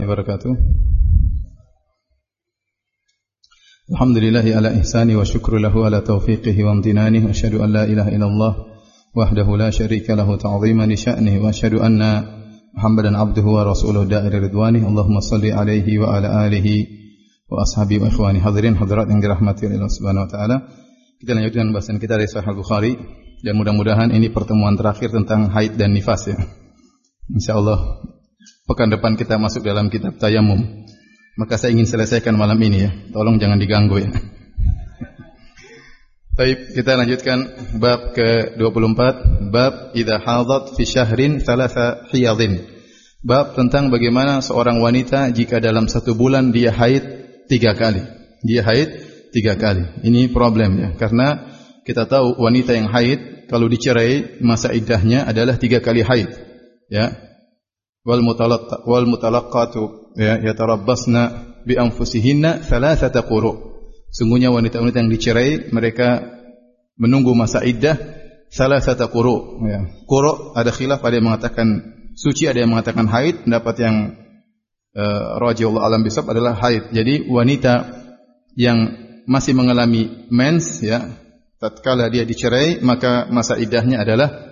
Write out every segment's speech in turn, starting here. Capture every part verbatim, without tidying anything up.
wabarakatuh. Alhamdulillahi ala ihsani wa syukru lahu ala taufiqihi wa amtinani wa asyhadu an la ilaha illallah wahdahu la syarika lahu ta'ziman li sya'nihi wa asyhadu anna Muhammadan abduhu wa rasuluhu da'ir ridwani. Allahumma salli alaihi wa ala alihi wa ashabi wa ikhwani hadirin hadirat yang dirahmati oleh Allah Subhanahu wa taala. Kita lanjutkan bahasan kita dari Sahih Bukhari dan mudah-mudahan ini pertemuan terakhir tentang haid dan nifas ya. Insyaallah pekan depan kita masuk dalam kitab Tayammum. Maka saya ingin selesaikan malam ini ya. Tolong jangan diganggu ya. Baik, kita lanjutkan bab ke dua puluh empat, bab idza hadat fi syahrin thalatha hiyadin. Bab tentang bagaimana seorang wanita jika dalam satu bulan dia haid tiga kali. Dia haid tiga kali. Ini problem ya, karena kita tahu wanita yang haid kalau dicerai masa iddahnya adalah tiga kali haid. Ya. Wal mutalaqqa wal mutalaqqatu ya yatarabbasna bi anfusihinna thalathata quru. Sungguhnya wanita-wanita yang dicerai mereka menunggu masa iddah thalathata quru ya. Quru ada khilaf, ada yang mengatakan suci, ada yang mengatakan haid. Pendapat yang uh, radhiyallahu alam bisab adalah haid. Jadi wanita yang masih mengalami mens ya, tatkala dia dicerai maka masa iddahnya adalah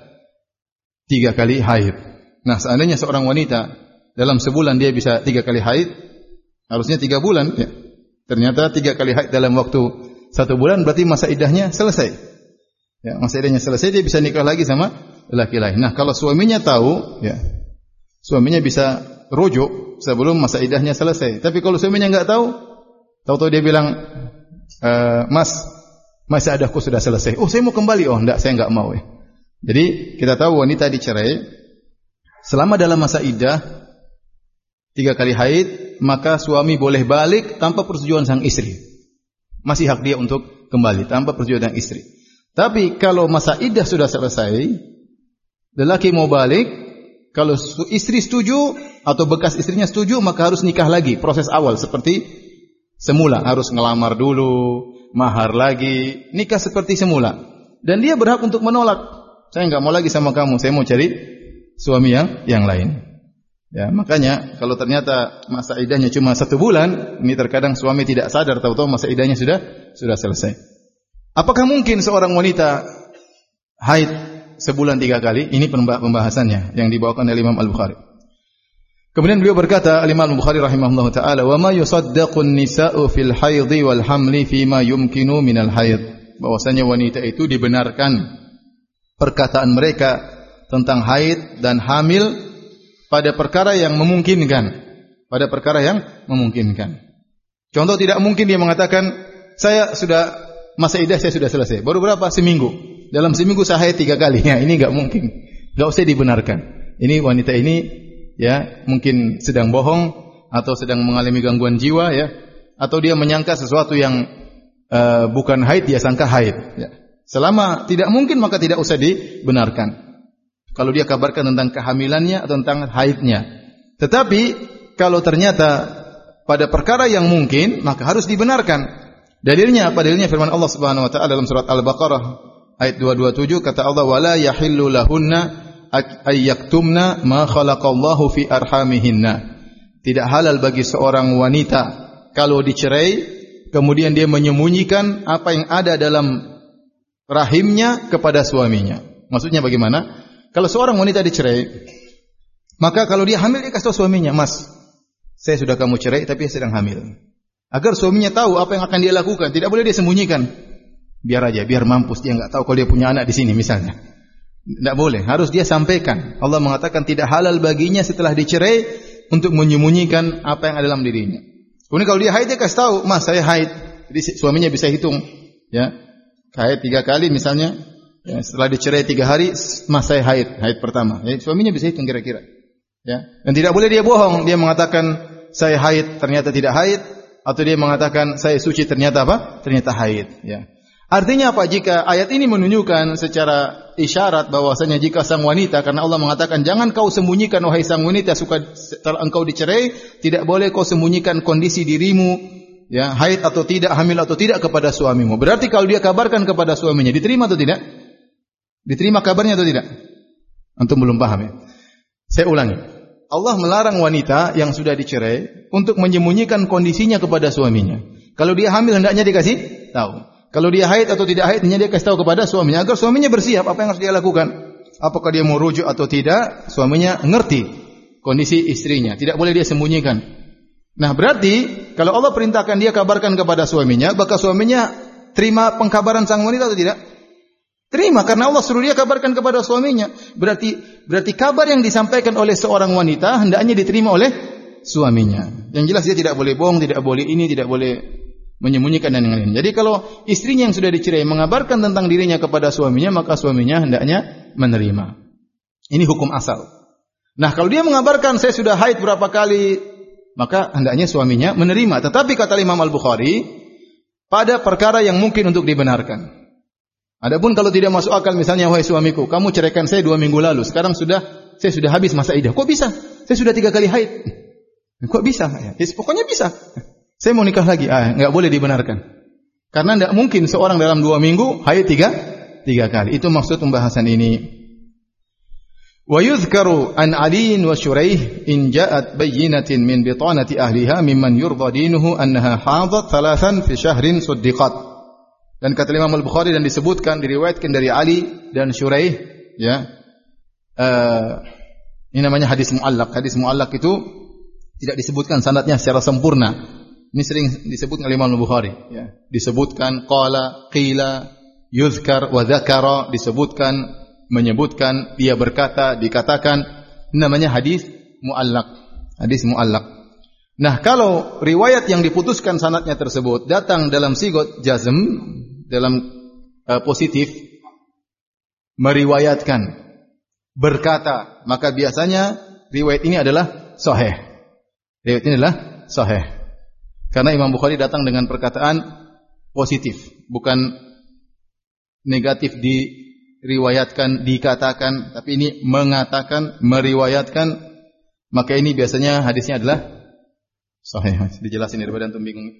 tiga kali haid. Nah, seandainya seorang wanita dalam sebulan dia bisa tiga kali haid, harusnya tiga bulan. Ya. Ternyata tiga kali haid dalam waktu satu bulan, berarti masa iddahnya selesai. Ya, masa iddahnya selesai, dia bisa nikah lagi sama laki lain. Nah, kalau suaminya tahu, ya, suaminya bisa rujuk sebelum masa iddahnya selesai. Tapi kalau suaminya enggak tahu, tahu-tahu dia bilang, e, Mas, masa iddahku sudah selesai. Oh, saya mau kembali. Oh, enggak, saya enggak mau. Ya. Jadi kita tahu wanita dicerai selama dalam masa iddah tiga kali haid, maka suami boleh balik tanpa persetujuan sang istri. Masih hak dia untuk kembali tanpa persetujuan sang istri. Tapi kalau masa iddah sudah selesai, lelaki mau balik, kalau istri setuju atau bekas istrinya setuju, maka harus nikah lagi, proses awal seperti semula, harus ngelamar dulu, mahar lagi, nikah seperti semula. Dan dia berhak untuk menolak. Saya enggak mau lagi sama kamu, saya mau cari suami yang yang lain. Ya, makanya kalau ternyata masa iddahnya cuma satu bulan, ini terkadang suami tidak sadar, tahu-tahu masa iddahnya sudah sudah selesai. Apakah mungkin seorang wanita haid sebulan tiga kali? Ini pembahasannya yang dibawakan oleh Imam Al-Bukhari. Kemudian beliau berkata, Imam Al-Bukhari rahimahullah taala, "Wa ma yusaddaqun nisa'u fil haidhi wal hamli fima yumkinu minal haid." Bahwasanya wanita itu dibenarkan perkataan mereka tentang haid dan hamil pada perkara yang memungkinkan, pada perkara yang memungkinkan. Contoh, tidak mungkin dia mengatakan saya sudah masa iddah saya sudah selesai. Baru berapa? Seminggu. Dalam seminggu saya haid tiga kali. Ya, ini enggak mungkin. Enggak usah dibenarkan. Ini wanita ini ya mungkin sedang bohong atau sedang mengalami gangguan jiwa ya, atau dia menyangka sesuatu yang uh, bukan haid dia sangka haid. Ya. Selama tidak mungkin maka tidak usah dibenarkan. Kalau dia kabarkan tentang kehamilannya atau tentang haidnya. Tetapi kalau ternyata pada perkara yang mungkin, maka harus dibenarkan. Dalilnya apa? Dalilnya firman Allah Subhanahu wa taala dalam surat Al-Baqarah ayat dua ratus dua puluh tujuh, kata Allah, "Wala yahillu lahunna ayyaktumna ma khalaqallahu fi arhamihinna." Tidak halal bagi seorang wanita kalau dicerai kemudian dia menyembunyikan apa yang ada dalam rahimnya kepada suaminya. Maksudnya bagaimana? Kalau seorang wanita dicerai, maka kalau dia hamil dia kasih tahu suaminya, "Mas, saya sudah kamu cerai tapi saya sedang hamil." Agar suaminya tahu apa yang akan dia lakukan, tidak boleh dia sembunyikan. Biar aja, biar mampus, dia enggak tahu kalau dia punya anak di sini misalnya. Tidak boleh, harus dia sampaikan. Allah mengatakan tidak halal baginya setelah dicerai untuk menyembunyikan apa yang ada dalam dirinya. Kemudian kalau dia haid dia kasih tahu, "Mas, saya haid." Jadi suaminya bisa hitung, ya. Haid tiga kali misalnya. Ya, setelah dicerai tiga hari, mas saya haid, haid pertama. Ya, suaminya bisa hitung kira-kira. Ya, dan tidak boleh dia bohong. Dia mengatakan saya haid, ternyata tidak haid, atau dia mengatakan saya suci, ternyata apa? Ternyata haid. Ya. Artinya apa? Jika ayat ini menunjukkan secara isyarat bahwasanya jika sang wanita, karena Allah mengatakan jangan kau sembunyikan wahai sang wanita suka setelah engkau dicerai, tidak boleh kau sembunyikan kondisi dirimu, ya haid atau tidak, hamil atau tidak kepada suamimu. Berarti kalau dia kabarkan kepada suaminya, diterima atau tidak? Diterima kabarnya atau tidak? Antum belum paham ya? Saya ulangi. Allah melarang wanita yang sudah dicerai untuk menyembunyikan kondisinya kepada suaminya. Kalau dia hamil hendaknya dikasih tahu. Kalau dia haid atau tidak haid hendaknya dia kasih tahu kepada suaminya agar suaminya bersiap apa yang harus dia lakukan. Apakah dia mau rujuk atau tidak, suaminya ngerti kondisi istrinya. Tidak boleh dia sembunyikan. Nah, berarti kalau Allah perintahkan dia kabarkan kepada suaminya, maka suaminya terima pengkabaran sang wanita atau tidak? Terima, karena Allah suruh dia kabarkan kepada suaminya. Berarti berarti kabar yang disampaikan oleh seorang wanita hendaknya diterima oleh suaminya. Yang jelas dia tidak boleh bohong, tidak boleh ini, tidak boleh menyembunyikan dan yang lain. Jadi kalau istrinya yang sudah dicerai mengabarkan tentang dirinya kepada suaminya, maka suaminya hendaknya menerima. Ini hukum asal. Nah, kalau dia mengabarkan saya sudah haid berapa kali, maka hendaknya suaminya menerima. Tetapi kata Imam Al-Bukhari, pada perkara yang mungkin untuk dibenarkan. Adapun kalau tidak masuk akal, misalnya, wahai suamiku, kamu ceraikan saya dua minggu lalu, sekarang sudah saya sudah habis masa iddah. Kok bisa? Saya sudah tiga kali haid. Kok bisa? Ya, pokoknya bisa. Saya mau nikah lagi. Ah, enggak boleh dibenarkan. Karena tidak mungkin seorang dalam dua minggu haid tiga tiga kali. Itu maksud pembahasan ini. Wa yuzkaru an Ali wa Shuraih in ja'at bayyinatin min bitanati ahliha mimman yurda dinuhu annaha hadat thalathan fi syahrin suddiqat. Dan kata Imam Al-Bukhari dan disebutkan diriwayatkan dari Ali dan Shuraih, ya. Uh, ini namanya hadis muallaq. Hadis muallaq itu tidak disebutkan sanadnya secara sempurna. Ini sering disebut oleh Imam Al-Bukhari, ya. Disebutkan qala, qila, yuzkar wa dzakara, disebutkan, menyebutkan, dia berkata, dikatakan. Ini namanya hadis muallaq. Hadis muallaq. Nah, kalau riwayat yang diputuskan sanadnya tersebut datang dalam sigot jazm, dalam uh, positif, meriwayatkan, berkata, maka biasanya riwayat ini adalah sahih. Riwayat ini adalah sahih. Karena Imam Bukhari datang dengan perkataan positif, bukan negatif diriwayatkan, dikatakan, tapi ini mengatakan, meriwayatkan, maka ini biasanya hadisnya adalah sahih. Dijelasin daripada antum bingung.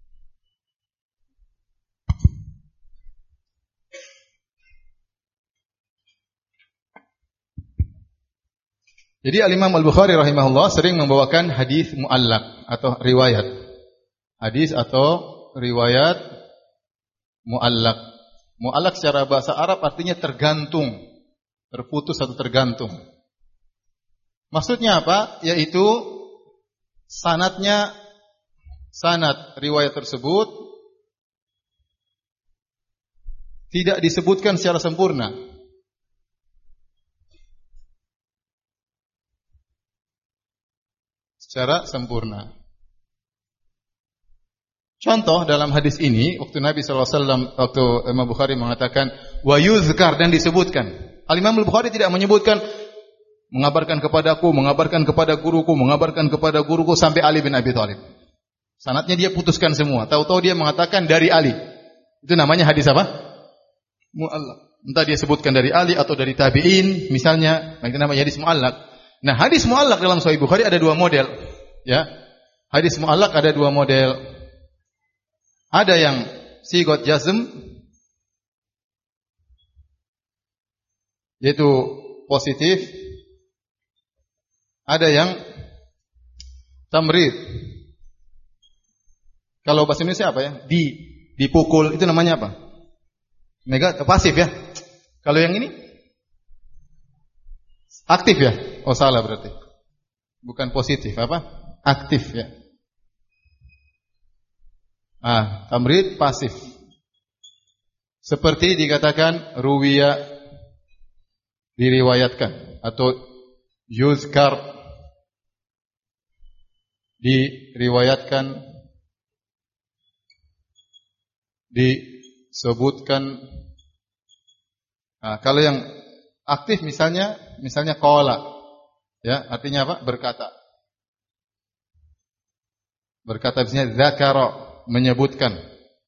Jadi Al-Imam Al-Bukhari rahimahullah sering membawakan hadis muallaq atau riwayat. Hadis atau riwayat muallaq. Muallaq secara bahasa Arab artinya tergantung, terputus atau tergantung. Maksudnya apa? Yaitu sanadnya, sanad riwayat tersebut tidak disebutkan secara sempurna. Secara sempurna. Contoh dalam hadis ini, waktu Nabi sallallahu alaihi wasallam, waktu Imam Bukhari mengatakan wa yuzkar dan disebutkan. Al-Imam Al-Bukhari tidak menyebutkan mengabarkan kepadaku, mengabarkan kepada guruku, mengabarkan kepada guruku sampai Ali bin Abi Thalib. Sanadnya dia putuskan semua. Tahu-tahu dia mengatakan dari Ali. Itu namanya hadis apa? Muallaq. Entah dia sebutkan dari Ali atau dari tabi'in, misalnya, itu namanya hadis muallaq. Nah, hadis muallaq dalam Sahih Bukhari ada dua model, ya. Hadis muallaq ada dua model. Ada yang sigot jazm, yaitu positif. Ada yang tamrid. Kalau bahasa Indonesia apa ya? Di dipukul, itu namanya apa? Negatif, pasif ya. Kalau yang ini aktif ya? Oh salah berarti. Bukan positif, apa? Aktif ya. Ah, tamrid pasif. Seperti dikatakan ruwiya, diriwayatkan, atau yuzkar, diriwayatkan, disebutkan. Nah, kalau yang aktif misalnya, misalnya qala, ya, artinya apa? Berkata. Berkata misalnya dzakara, menyebutkan.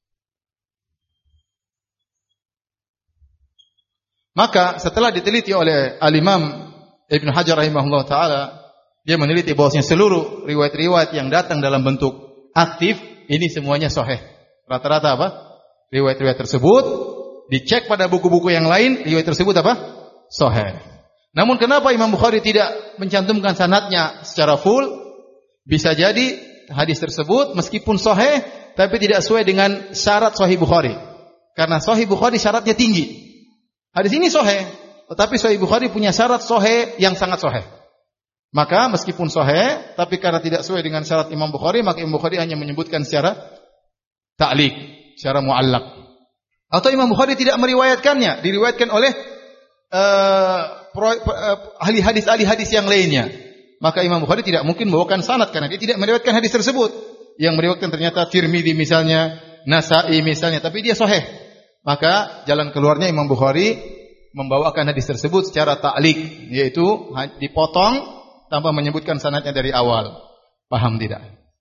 Maka setelah diteliti oleh Al-Imam Ibnu Hajar rahimahullah taala, dia meneliti bahwasanya seluruh riwayat-riwayat yang datang dalam bentuk aktif ini semuanya sahih. Rata-rata apa? Riwayat-riwayat tersebut dicek pada buku-buku yang lain, riwayat tersebut apa? Sahih. Namun kenapa Imam Bukhari tidak mencantumkan sanadnya secara full? Bisa jadi hadis tersebut meskipun sahih tapi tidak sesuai dengan syarat Sahih Bukhari. Karena Sahih Bukhari syaratnya tinggi. Hadis ini sahih, tetapi Sahih Bukhari punya syarat sahih yang sangat sahih. Maka meskipun sahih tapi karena tidak sesuai dengan syarat Imam Bukhari, maka Imam Bukhari hanya menyebutkan secara ta'liq, secara mu'allaq. Atau Imam Bukhari tidak meriwayatkannya, diriwayatkan oleh uh, pro, uh, ahli hadis ahli hadis yang lainnya. Maka Imam Bukhari tidak mungkin membawakan sanad karena dia tidak meriwayatkan hadis tersebut. Yang meriwayatkan ternyata Tirmidzi misalnya, Nasa'i misalnya, tapi dia sahih. Maka jalan keluarnya Imam Bukhari membawakan hadis tersebut secara ta'liq, yaitu dipotong tanpa menyebutkan sanadnya dari awal. Paham tidak?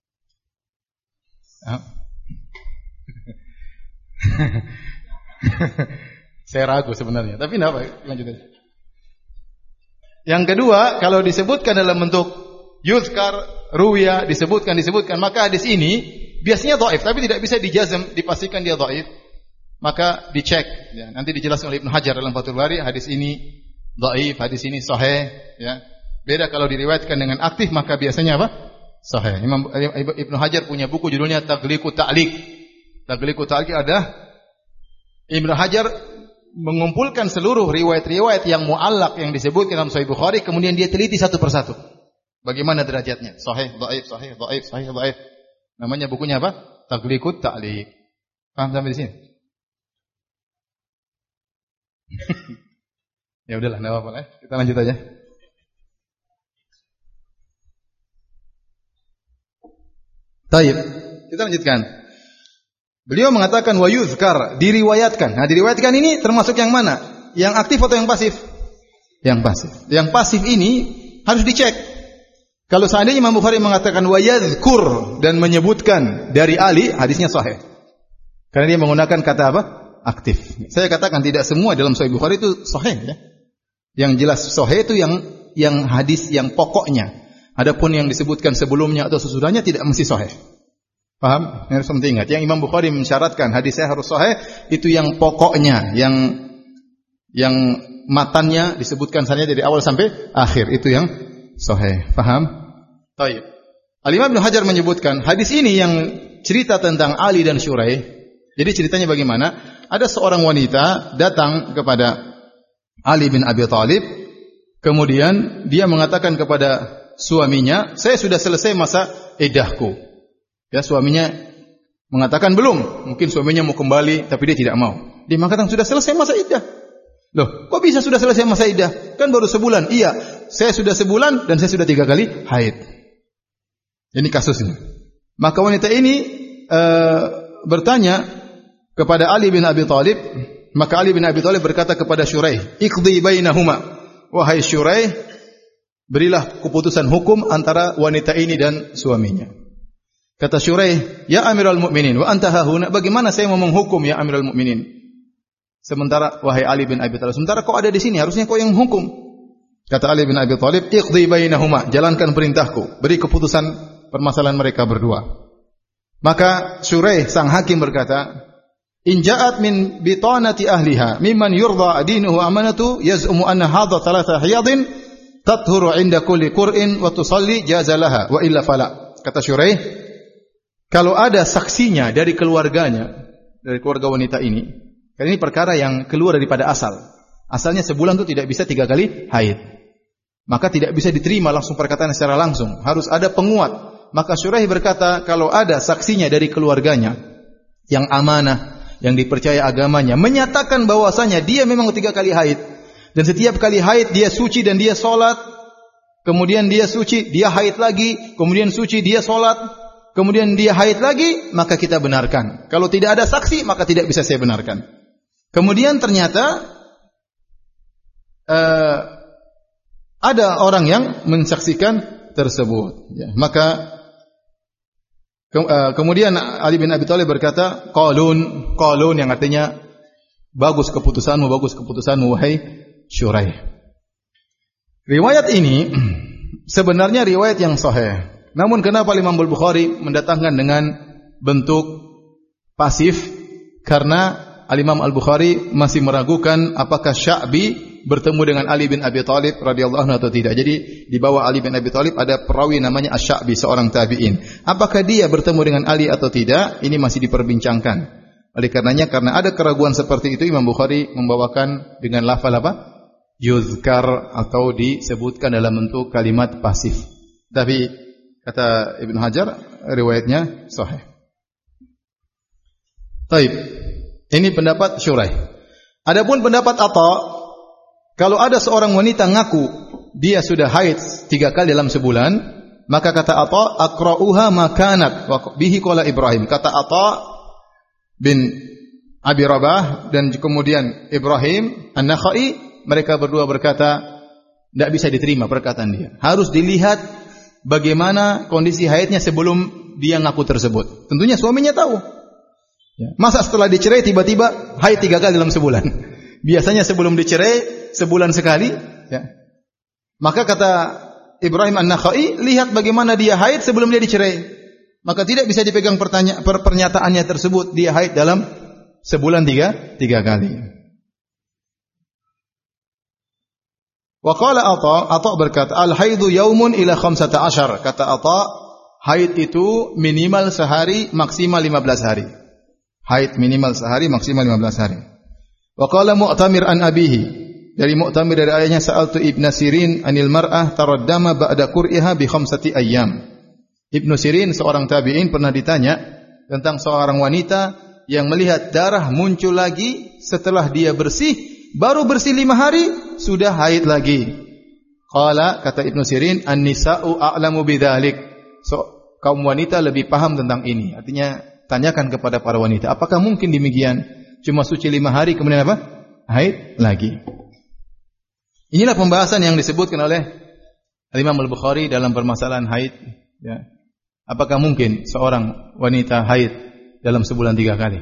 Saya ragu sebenarnya, tapi tidak apa, lanjut aja. Yang kedua, kalau disebutkan dalam bentuk yuzkar, ruwiya, disebutkan, disebutkan, maka hadis ini biasanya dhaif, tapi tidak bisa dijazm, dipastikan dia dhaif. Maka dicek, ya. Nanti dijelaskan oleh Ibnu Hajar dalam Fathul Bari, hadis ini dhaif, hadis ini sahih, ya. Beda kalau diriwayatkan dengan aktif, maka biasanya apa? Sahih. Imam Ibnu Hajar punya buku judulnya Taghliqut Ta'liq. Taghliqut Ta'liq ada Ibnu Hajar mengumpulkan seluruh riwayat-riwayat yang mu'allaq yang disebutkan dalam Sahih Bukhari, kemudian dia teliti satu persatu. Bagaimana derajatnya? Sahih, dhaif, sahih, dhaif, sahih, dhaif. Namanya bukunya apa? Taghliqut Ta'liq. Paham sampai di sini? Ya udahlah, enggak apa-apa lah. Kita lanjut aja. Baik, kita lanjutkan. Beliau mengatakan wa yuzkar, diriwayatkan. Nah, diriwayatkan ini termasuk yang mana? Yang aktif atau yang pasif? Yang pasif. Yang pasif ini harus dicek. Kalau seandainya Imam Bukhari mengatakan wa yadhkur dan menyebutkan dari Ali, hadisnya sahih. Karena dia menggunakan kata apa? Aktif. Saya katakan tidak semua dalam Sahih Bukhari itu sahih, ya. Yang jelas sahih itu yang yang hadis yang pokoknya. Adapun yang disebutkan sebelumnya atau sesudahnya tidak mesti sahih. Paham? Harus penting ingat. Yang Imam Bukhari mensyaratkan hadis saya harus sahih itu yang pokoknya, yang yang matannya disebutkan saja dari awal sampai akhir, itu yang sahih. Paham? Baik. Al-Imam Ibnu Hajar menyebutkan hadis ini yang cerita tentang Ali dan Syuraih. Jadi ceritanya bagaimana? Ada seorang wanita datang kepada Ali bin Abi Thalib, kemudian dia mengatakan kepada suaminya, saya sudah selesai masa iddahku. Ya, suaminya mengatakan belum, mungkin suaminya mau kembali tapi dia tidak mau. Dia mengatakan sudah selesai masa iddah. Loh, kok bisa sudah selesai masa iddah? Kan baru sebulan. Iya, saya sudah sebulan dan saya sudah tiga kali haid. Ini kasusnya. Maka wanita ini uh, bertanya kepada Ali bin Abi Thalib, maka Ali bin Abi Thalib berkata kepada Syuraih, "Iqdi bainahuma." Wahai Syuraih, berilah keputusan hukum antara wanita ini dan suaminya. Kata Syuraih, "Ya Amirul Mukminin, wa anta hahuna." Bagaimana saya mau menghukum ya Amirul Mukminin? Sementara wahai Ali bin Abi Thalib, sementara kau ada di sini, harusnya kau yang menghukum. Kata Ali bin Abi Thalib, "Iqdi bainahuma." Jalankan perintahku, beri keputusan permasalahan mereka berdua. Maka Syuraih sang hakim berkata, "In ja'at min bitanati ahliha mimman yurda dinuhu amanatu yaz'umu anna hadha thalatha hiyadin tathuru 'inda kulli qur'in wa tusalli jazalaha wa illa fala." Kata Syuraih, kalau ada saksinya dari keluarganya, dari keluarga wanita ini, karena ini perkara yang keluar daripada asal. Asalnya sebulan itu tidak bisa tiga kali haid. Maka tidak bisa diterima langsung perkataan secara langsung, harus ada penguat. Maka Syuraih berkata, kalau ada saksinya dari keluarganya yang amanah, yang dipercaya agamanya, menyatakan bahwasanya dia memang tiga kali haid, dan setiap kali haid dia suci dan dia solat, kemudian dia suci, dia haid lagi, kemudian suci, dia solat, kemudian dia haid lagi, maka kita benarkan. Kalau tidak ada saksi, maka tidak bisa saya benarkan. Kemudian ternyata uh, ada orang yang mensaksikan tersebut, ya. Maka kemudian Ali bin Abi Thalib berkata, qalun, qalun yang artinya bagus keputusanmu, bagus keputusanmu wahai Syuraih. Riwayat ini sebenarnya riwayat yang sahih. Namun kenapa Imam Al-Bukhari mendatangkan dengan bentuk pasif? Karena Al-Imam Al-Bukhari masih meragukan apakah Sya'bi bertemu dengan Ali bin Abi Thalib radhiyallahu anhu atau tidak. Jadi di bawah Ali bin Abi Thalib ada perawi namanya Asy-Sya'bi, seorang tabi'in. Apakah dia bertemu dengan Ali atau tidak? Ini masih diperbincangkan. Oleh karenanya, karena ada keraguan seperti itu, Imam Bukhari membawakan dengan lafal apa? Yuzkar, atau disebutkan dalam bentuk kalimat pasif. Tapi kata Ibnu Hajar, riwayatnya sahih. Taib. Ini pendapat Syuraih. Adapun pendapat Atha, kalau ada seorang wanita ngaku dia sudah haid tiga kali dalam sebulan, maka kata Atha, aqra'uha makanat wa bihi qala Ibrahim. Kata Atha bin Abi Rabah dan kemudian Ibrahim An-Nakhai, mereka berdua berkata, tidak bisa diterima perkataan dia. Harus dilihat bagaimana kondisi haidnya sebelum dia ngaku tersebut. Tentunya suaminya tahu. Ya. Masa setelah dicerai tiba-tiba haid tiga kali dalam sebulan? Biasanya sebelum dicerai sebulan sekali. Ya. Maka kata Ibrahim An-Nakhai, lihat bagaimana dia haid sebelum dia dicerai. Maka tidak bisa dipegang pertanya- per- pernyataannya tersebut, dia haid dalam sebulan tiga, tiga kali. Wa qala Atha, Atha berkata, al-haidu yaumun ila khamsata ashar. Kata Atha, haid itu minimal sehari, maksimal lima belas hari. Haid minimal sehari, maksimal lima belas hari. Wa qala Mu'tamir an abihi. Dari Mu'tamir dari ayahnya, sa'altu Ibnu Sirin anil mar'ah taraddama ba'da qur'iha bi khamsati ayyam. Ibnu Sirin seorang tabi'in pernah ditanya tentang seorang wanita yang melihat darah muncul lagi setelah dia bersih, baru bersih lima hari sudah haid lagi. Qala, kata Ibnu Sirin, an-nisa'u a'lamu bidzalik. So, kaum wanita lebih paham tentang ini. Artinya tanyakan kepada para wanita, apakah mungkin demikian? Cuma suci lima hari kemudian apa? Haid lagi. Inilah pembahasan yang disebutkan oleh Imam Al-Bukhari dalam permasalahan haid. Ya. Apakah mungkin seorang wanita haid dalam sebulan tiga kali?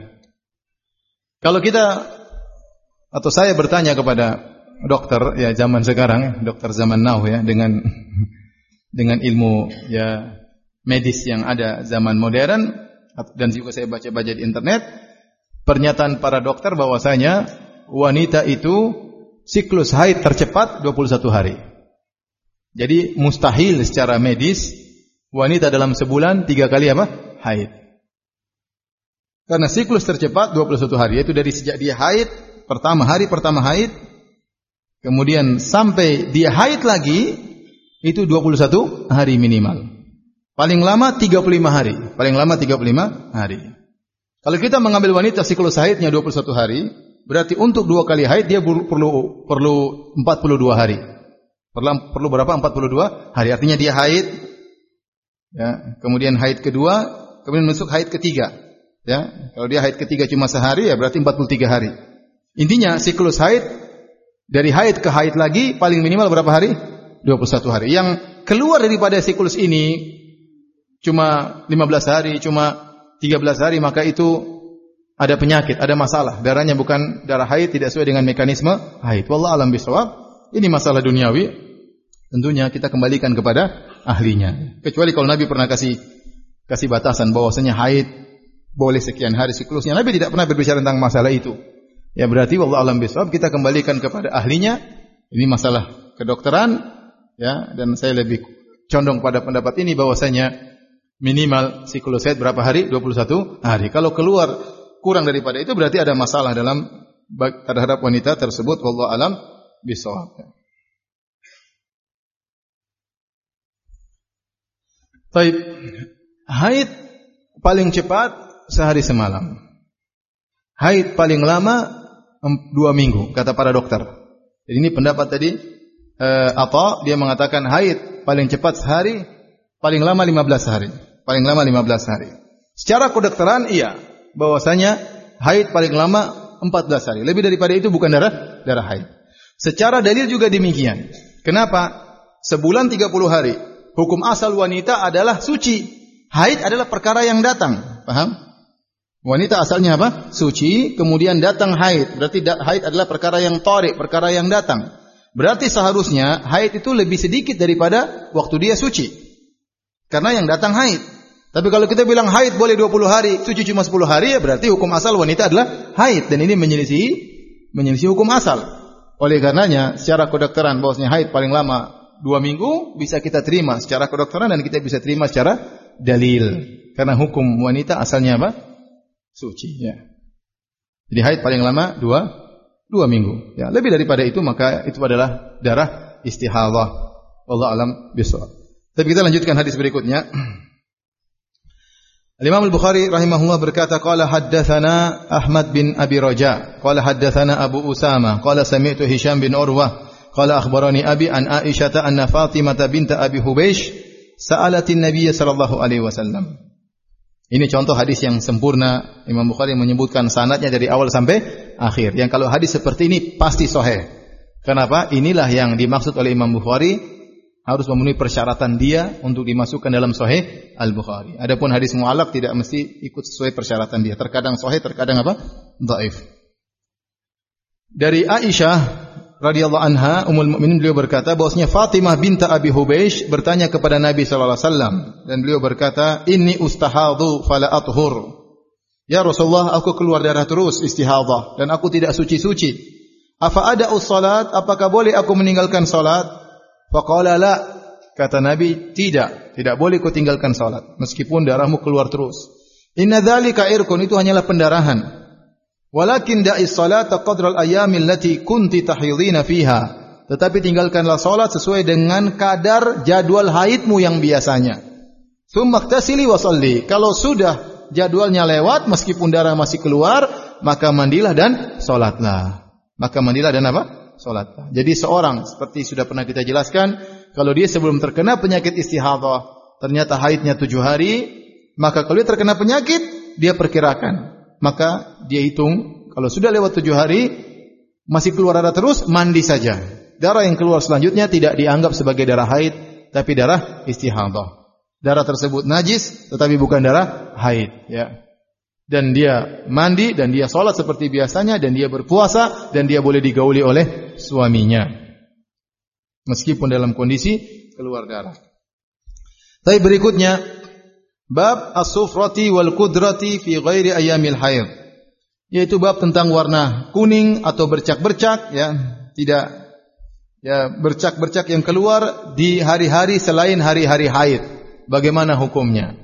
Kalau kita atau saya bertanya kepada dokter ya zaman sekarang, dokter zaman now ya, dengan dengan ilmu ya medis yang ada zaman modern, dan juga saya baca-baca di internet, pernyataan para dokter bahwasanya wanita itu siklus haid tercepat dua puluh satu hari. Jadi mustahil secara medis wanita dalam sebulan tiga kali apa? Haid. Karena siklus tercepat dua puluh satu hari, yaitu dari sejak dia haid, pertama hari pertama haid, kemudian sampai dia haid lagi, itu dua puluh satu hari minimal. Paling lama tiga puluh lima hari. Paling lama tiga puluh lima hari. Kalau kita mengambil wanita siklus haidnya dua puluh satu hari, berarti untuk dua kali haid dia perlu perlu empat puluh dua hari. Perlu, perlu berapa? empat puluh dua hari. Artinya dia haid, ya, kemudian haid kedua, kemudian masuk haid ketiga. Ya, kalau dia haid ketiga cuma sehari, ya berarti empat puluh tiga hari. Intinya siklus haid dari haid ke haid lagi paling minimal berapa hari? dua puluh satu hari. Yang keluar daripada siklus ini cuma lima belas hari, cuma tiga belas hari, maka itu ada penyakit, ada masalah. Darahnya bukan darah haid, tidak sesuai dengan mekanisme haid. Wallahu a'lam bishawab. Ini masalah duniawi. Tentunya kita kembalikan kepada ahlinya. Kecuali kalau Nabi pernah kasih kasih batasan bahwasanya haid boleh sekian hari siklusnya. Nabi tidak pernah berbicara tentang masalah itu. Ya berarti wallahu a'lam bishawab, kita kembalikan kepada ahlinya. Ini masalah kedokteran, ya, dan saya lebih condong pada pendapat ini bahwasanya minimal siklus haid berapa hari? dua puluh satu hari. Kalau keluar kurang daripada itu berarti ada masalah dalam terhadap wanita tersebut. Wallahu a'lam bishawab. Baik. Haid paling cepat sehari semalam. Haid paling lama dua minggu kata para dokter. Jadi ini pendapat tadi eh, Atha, dia mengatakan haid paling cepat sehari, paling lama lima belas hari. Paling lama lima belas hari. Secara kedokteran iya, bahwasanya haid paling lama empat belas hari. Lebih daripada itu bukan darah darah haid. Secara dalil juga demikian. Kenapa? Sebulan tiga puluh hari. Hukum asal wanita adalah suci. Haid adalah perkara yang datang. Paham? Wanita asalnya apa? Suci, kemudian datang haid. Berarti haid adalah perkara yang tarik, perkara yang datang. Berarti seharusnya haid itu lebih sedikit daripada waktu dia suci. Karena yang datang haid. Tapi kalau kita bilang haid boleh dua puluh hari, suci cuma sepuluh hari, ya berarti hukum asal wanita adalah haid. Dan ini menyelisihi, menyelisihi hukum asal. Oleh karenanya, secara kedokteran bahwasanya haid paling lama dua minggu bisa kita terima secara kedokteran dan kita bisa terima secara dalil. Karena hukum wanita asalnya apa? Suci. Ya. Jadi haid paling lama dua dua minggu. Ya, lebih daripada itu maka itu adalah darah istihadah. Wallahu alam bishawab. Tapi kita lanjutkan hadis berikutnya. Al-Imam Al-Bukhari rahimahullah berkata, qala haddatsana Ahmad bin Abi Raja, qala haddatsana Abu Usama, qala sami'tu Hisham bin Urwah, qala akhbarani Abi an Aisyah anna Fatimah bint Abi Hubaysh sa'alatin Nabiy sallallahu alaihi wasallam. Ini contoh hadis yang sempurna. Imam Bukhari menyebutkan sanadnya dari awal sampai akhir. Yang kalau hadis seperti ini pasti sahih. Kenapa? Inilah yang dimaksud oleh Imam Bukhari, harus memenuhi persyaratan dia untuk dimasukkan dalam Sahih Al-Bukhari. Adapun hadis mu'allaq tidak mesti ikut sesuai persyaratan dia. Terkadang sahih, terkadang apa? Dhaif. Dari Aisyah radhiyallahu anha, Ummul Mukminin, beliau berkata bahwasanya Fatimah binti Abi Hubaysh bertanya kepada Nabi sallallahu alaihi wasallam dan beliau berkata, "Inni ustahadhu fala athhur." Ya Rasulullah, aku keluar darah terus istihadah dan aku tidak suci-suci. Afa ada'u salat? Apakah boleh aku meninggalkan salat? Faqala la, kata Nabi, tidak, tidak boleh kau tinggalkan salat meskipun darahmu keluar terus. Inna dzalika irqun, itu hanyalah pendarahan. Walakin da'is salata qadra al-ayyam allati kunti tahidhina fiha. Tetapi tinggalkanlah salat sesuai dengan kadar jadwal haidmu yang biasanya. Tsumma ightasili wa shalli. Kalau sudah jadwalnya lewat meskipun darah masih keluar, maka mandilah dan salatlah. Maka mandilah dan apa? Salat. Jadi seorang, seperti sudah pernah kita jelaskan, kalau dia sebelum terkena penyakit istihadah, ternyata haidnya tujuh hari, maka kalau dia terkena penyakit, dia perkirakan. Maka dia hitung, kalau sudah lewat tujuh hari, masih keluar darah terus, mandi saja. Darah yang keluar selanjutnya tidak dianggap sebagai darah haid, tapi darah istihadah. Darah tersebut najis, tetapi bukan darah haid. Ya. Dan dia mandi, dan dia sholat seperti biasanya, dan dia berpuasa, dan dia boleh digauli oleh suaminya meskipun dalam kondisi keluar darah. Tapi berikutnya, bab as-sufrati wal kudrati fi ghairi ayyamil haid, yaitu bab tentang warna kuning atau bercak-bercak, ya, tidak ya bercak-bercak yang keluar di hari-hari selain hari-hari haid. Bagaimana hukumnya?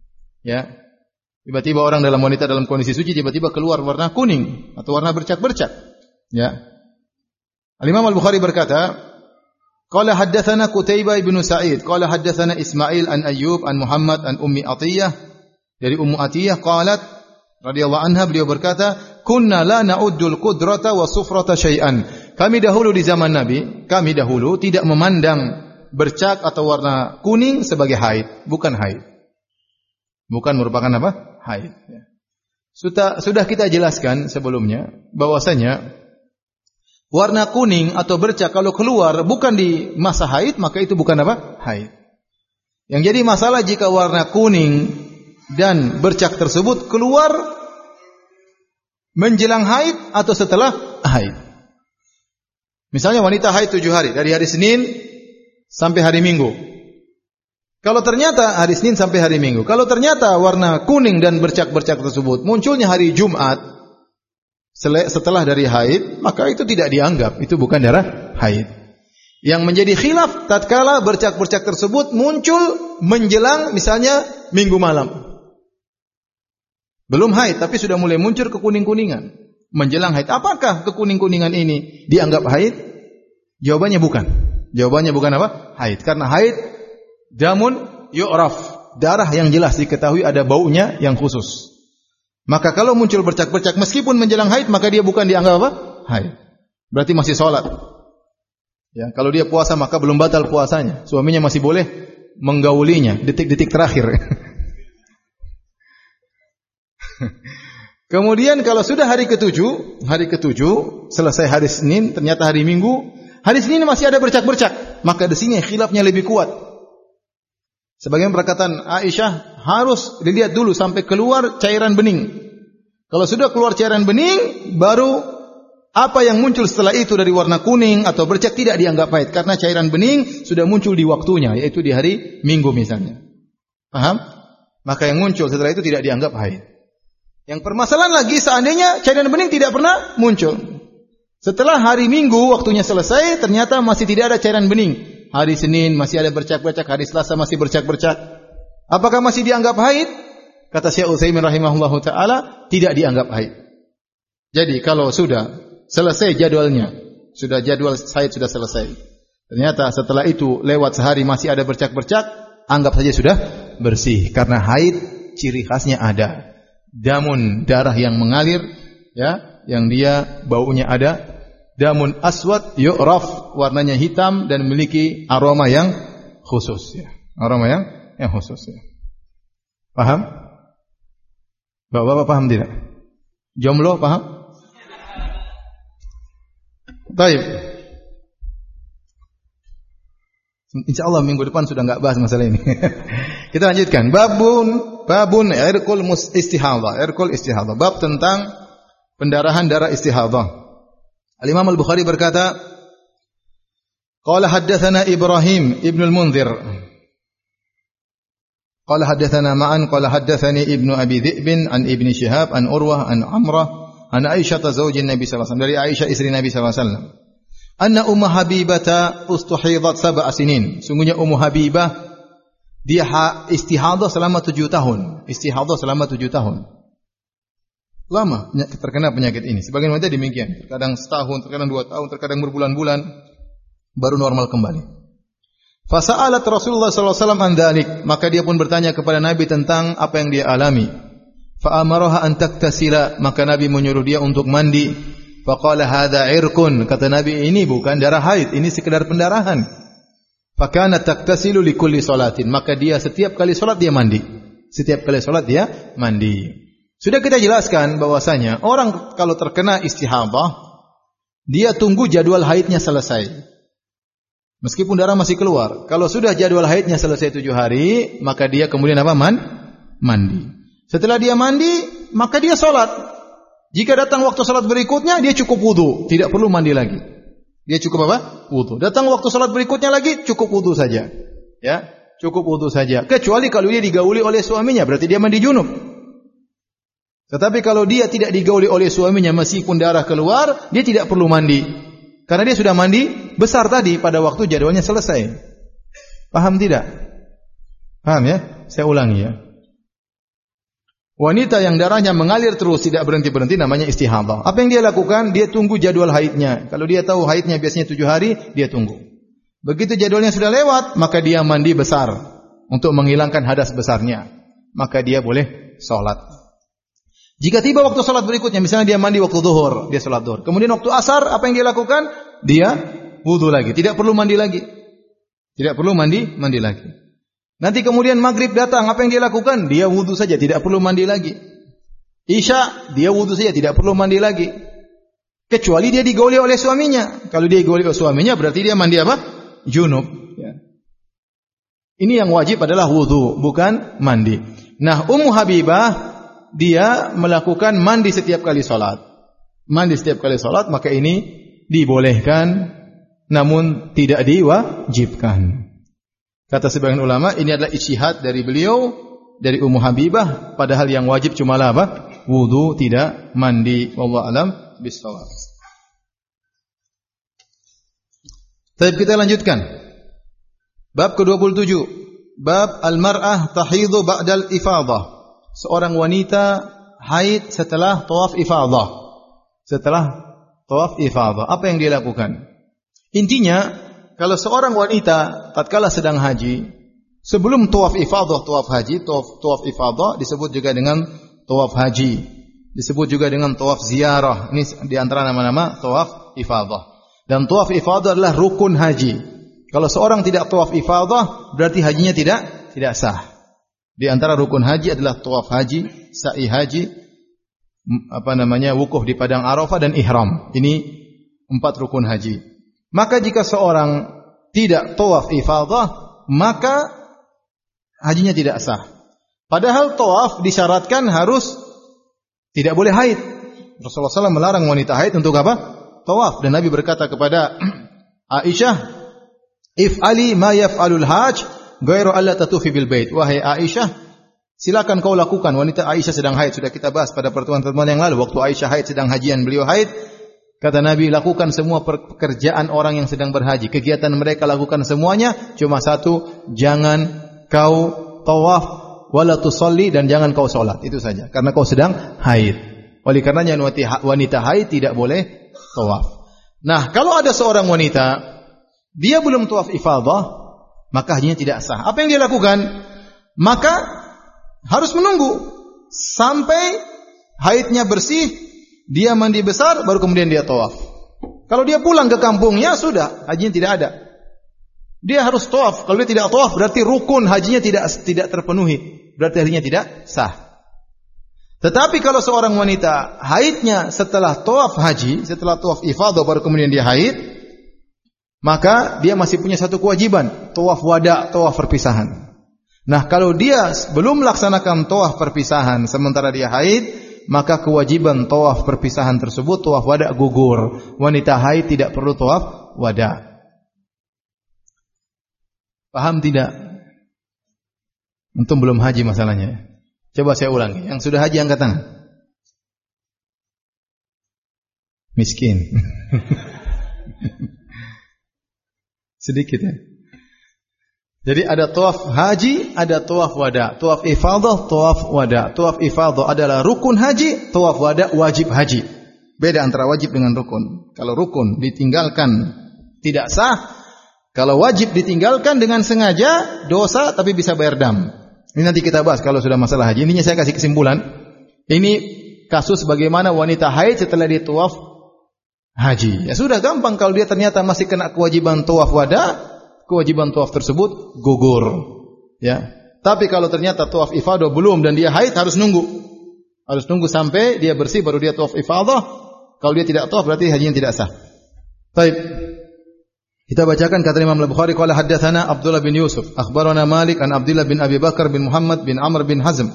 Ya. Tiba-tiba orang dalam wanita dalam kondisi suci tiba-tiba keluar warna kuning atau warna bercak-bercak. Ya. Al-Imam Al-Bukhari berkata, qala haddatsana Qutaibah bin Sa'id, qala haddatsana Ismail an Ayyub an Muhammad an Ummi Atiyah, dari Ummu Atiyah qalat radhiyallahu anha, beliau berkata, kunna la na'uddul qudrata wa sufrata syai'an. Kami dahulu di zaman Nabi, kami dahulu tidak memandang bercak atau warna kuning sebagai haid, bukan haid. Bukan merupakan apa? Haid. Sudah, sudah kita jelaskan sebelumnya bahwasanya warna kuning atau bercak kalau keluar bukan di masa haid, maka itu bukan apa? Haid. Yang jadi masalah jika warna kuning dan bercak tersebut keluar menjelang haid atau setelah haid. Misalnya wanita haid tujuh hari, dari hari Senin sampai hari Minggu. Kalau ternyata hari Senin sampai hari Minggu, kalau ternyata warna kuning dan bercak-bercak tersebut munculnya hari Jumat setelah dari haid, maka itu tidak dianggap, itu bukan darah haid. Yang menjadi khilaf tatkala bercak-bercak tersebut muncul menjelang misalnya Minggu malam. Belum haid tapi sudah mulai muncul kekuning-kuningan menjelang haid. Apakah kekuning-kuningan ini dianggap haid? Jawabannya bukan. Jawabannya bukan apa? Haid. Karena haid damun yu'raf, darah yang jelas diketahui ada baunya yang khusus. Maka kalau muncul bercak-bercak meskipun menjelang haid, maka dia bukan dianggap apa? Haid. Berarti masih sholat. Ya, kalau dia puasa maka belum batal puasanya. Suaminya masih boleh menggaulinya detik-detik terakhir. Kemudian kalau sudah hari ketujuh, hari ketujuh selesai hari Senin, ternyata hari Minggu, hari Senin masih ada bercak-bercak, maka di sini khilafnya lebih kuat. Sebagian perkataan Aisyah harus dilihat dulu sampai keluar cairan bening. Kalau sudah keluar cairan bening, baru apa yang muncul setelah itu dari warna kuning atau bercak tidak dianggap haid. Karena cairan bening sudah muncul di waktunya, yaitu di hari Minggu misalnya. Paham? Maka yang muncul setelah itu tidak dianggap haid. Yang permasalahan lagi seandainya cairan bening tidak pernah muncul. Setelah hari Minggu waktunya selesai, ternyata masih tidak ada cairan bening. Hari Senin masih ada bercak-bercak, hari Selasa masih bercak-bercak. Apakah masih dianggap haid? Kata Syekh Utsaimin rahimahullahu taala, tidak dianggap haid. Jadi kalau sudah selesai jadwalnya, sudah jadwal haid sudah selesai. Ternyata setelah itu lewat sehari masih ada bercak-bercak, anggap saja sudah bersih karena haid ciri khasnya ada. Damun, darah yang mengalir, ya, yang dia baunya ada. Damun aswad yu'raf, warnanya hitam dan memiliki aroma yang khusus, ya. Aroma yang yang khusus, ya. Paham? Bapak-bapak paham tidak? Jomblo paham? Baik. Insyaallah minggu depan sudah enggak bahas masalah ini. Kita lanjutkan. Babun babun irqul istihadhah. Irqul istihadhah. Bab tentang pendarahan darah istihadhah. Al-Imam Al-Bukhari berkata, qala haddatsana Ibrahim ibn al-Munzir. Qala haddatsana Ma'an qala haddatsani Ibnu Abi Dhi'b an Ibni Shihab an Urwah an Amrah an Aisyah zaujin Nabi sallallahu alaihi wasallam. Dari Aisyah istri Nabi sallallahu alaihi wasallam. Anna Ummu Habibah ustuhidat sab'a sinin. Sungguhnya Ummu Habibah dia istihadah selama tujuh tahun. Istihadah selama tujuh tahun. Lama terkena penyakit ini. Sebagian wanita demikian. Terkadang setahun, terkadang dua tahun, terkadang berbulan-bulan baru normal kembali. Fasa'alat Rasulullah sallallahu alaihi wasallam an dzalik. Maka dia pun bertanya kepada Nabi tentang apa yang dia alami. Fa'amaraha an taktasila. Maka Nabi menyuruh dia untuk mandi. Faqala hadza irqun, kata Nabi, ini bukan darah haid, ini sekedar pendarahan. Fakana taktasilu likulli salatin, maka dia setiap kali salat dia mandi. Setiap kali salat dia mandi. Sudah kita jelaskan bahwasanya orang kalau terkena istihadah, dia tunggu jadwal haidnya selesai. Meskipun darah masih keluar, kalau sudah jadwal haidnya selesai tujuh hari, maka dia kemudian apa? Man? Mandi. Setelah dia mandi, maka dia salat. Jika datang waktu salat berikutnya, dia cukup wudu, tidak perlu mandi lagi. Dia cukup apa? Wudu. Datang waktu salat berikutnya lagi, cukup wudu saja. Ya, cukup wudu saja. Kecuali kalau dia digauli oleh suaminya, berarti dia mandi junub. Tetapi kalau dia tidak digauli oleh suaminya meskipun darah keluar, dia tidak perlu mandi. Karena dia sudah mandi besar tadi pada waktu jadwalnya selesai. Paham tidak? Paham ya? Saya ulangi ya. Wanita yang darahnya mengalir terus tidak berhenti-berhenti namanya istihadah. Apa yang dia lakukan? Dia tunggu jadwal haidnya. Kalau dia tahu haidnya biasanya tujuh hari, dia tunggu. Begitu jadwalnya sudah lewat, maka dia mandi besar untuk menghilangkan hadas besarnya. Maka dia boleh sholat. Jika tiba waktu sholat berikutnya, misalnya dia mandi waktu zuhur, dia sholat zuhur. Kemudian waktu asar, apa yang dia lakukan? Dia wudu lagi. Tidak perlu mandi lagi. Tidak perlu mandi, mandi lagi. Nanti kemudian maghrib datang, apa yang dia lakukan? Dia wudu saja, tidak perlu mandi lagi. Isya, dia wudu saja, tidak perlu mandi lagi. Kecuali dia digauli oleh suaminya. Kalau dia digauli oleh suaminya, berarti dia mandi apa? Junub. Ya. Ini yang wajib adalah wudu, bukan mandi. Nah, Ummu Habibah, dia melakukan mandi setiap kali sholat. Mandi setiap kali sholat, maka ini dibolehkan, namun tidak diwajibkan. Kata sebagian ulama, ini adalah ijtihad dari beliau, dari Ummu Habibah, padahal yang wajib cuma apa? Wudu, tidak mandi. Wallahu a'lam bishawab. Baik, kita lanjutkan. Bab ke dua puluh tujuh. Bab al-mar'ah tahidhu ba'dal ifadah. Seorang wanita haid setelah tawaf ifadah. Setelah tawaf ifadah, apa yang dia lakukan? Intinya, kalau seorang wanita tatkala sedang haji, sebelum tawaf ifadah, tawaf haji, tawaf, tawaf ifadah disebut juga dengan tawaf haji, disebut juga dengan tawaf ziarah. Ini di antara nama-nama tawaf ifadah. Dan tawaf ifadah adalah rukun haji. Kalau seorang tidak tawaf ifadah, berarti hajinya tidak tidak sah. Di antara rukun haji adalah tawaf haji, sa'i haji, apa namanya, wukuf di padang Arafah dan ihram. Ini empat rukun haji. Maka jika seorang tidak tawaf ifadah, maka hajinya tidak sah. Padahal tawaf disyaratkan harus tidak boleh haid. Rasulullah shallallahu alaihi wasallam melarang wanita haid untuk apa? Tawaf. Dan Nabi berkata kepada Aisyah, "If'ali ma yaf'alul hajj, ghairu alla tatufi bil bait." Wahai Aisyah, silakan kau lakukan. Wanita Aisyah sedang haid, sudah kita bahas pada pertemuan-pertemuan yang lalu. Waktu Aisyah haid sedang hajian, beliau haid. Kata Nabi, lakukan semua pekerjaan orang yang sedang berhaji. Kegiatan mereka lakukan semuanya. Cuma satu, jangan kau tawaf, wala tusalli, dan jangan kau solat. Itu saja. Karena kau sedang haid. Oleh karenanya wanita haid tidak boleh tawaf. Nah, kalau ada seorang wanita, dia belum tawaf ifadah, maka hajinya tidak sah. Apa yang dia lakukan? Maka harus menunggu sampai haidnya bersih, dia mandi besar, baru kemudian dia tawaf. Kalau dia pulang ke kampungnya, sudah, hajinya tidak ada. Dia harus tawaf. Kalau dia tidak tawaf, berarti rukun hajinya tidak tidak terpenuhi. Berarti hajinya tidak sah. Tetapi kalau seorang wanita haidnya setelah tawaf haji, setelah tawaf ifadah baru kemudian dia haid, maka dia masih punya satu kewajiban, tawaf wada, tawaf perpisahan. Nah, kalau dia belum melaksanakan tawaf perpisahan sementara dia haid, maka kewajiban tawaf perpisahan tersebut, tawaf wada, gugur. Wanita haid tidak perlu tawaf wada. Paham tidak? Antum belum haji masalahnya. Coba saya ulangi. Yang sudah haji angkat tangan. Miskin. Sedikit ya. Jadi ada tawaf haji, ada tawaf wada. Tawaf ifadah, tawaf wada. Tawaf ifadah adalah rukun haji, tawaf wada wajib haji. Beda antara wajib dengan rukun. Kalau rukun ditinggalkan tidak sah, kalau wajib ditinggalkan dengan sengaja dosa tapi bisa bayar dam. Ini nanti kita bahas kalau sudah masalah haji. Intinya saya kasih kesimpulan. Ini kasus bagaimana wanita haid setelah dia tawaf haji. Ya sudah gampang, kalau dia ternyata masih kena kewajiban tawaf wada, kewajiban tawaf tersebut gugur. Ya. Tapi kalau ternyata tawaf ifadah belum dan dia haid, harus nunggu. Harus nunggu sampai dia bersih baru dia tawaf ifadah. Kalau dia tidak tawaf berarti hajinya tidak sah. Baik. Kita bacakan kata Imam Al-Bukhari, qala haddatsana Abdullah bin Yusuf, akhbarana Malik an Abdullah bin Abi Bakar bin Muhammad bin Amr bin Hazm.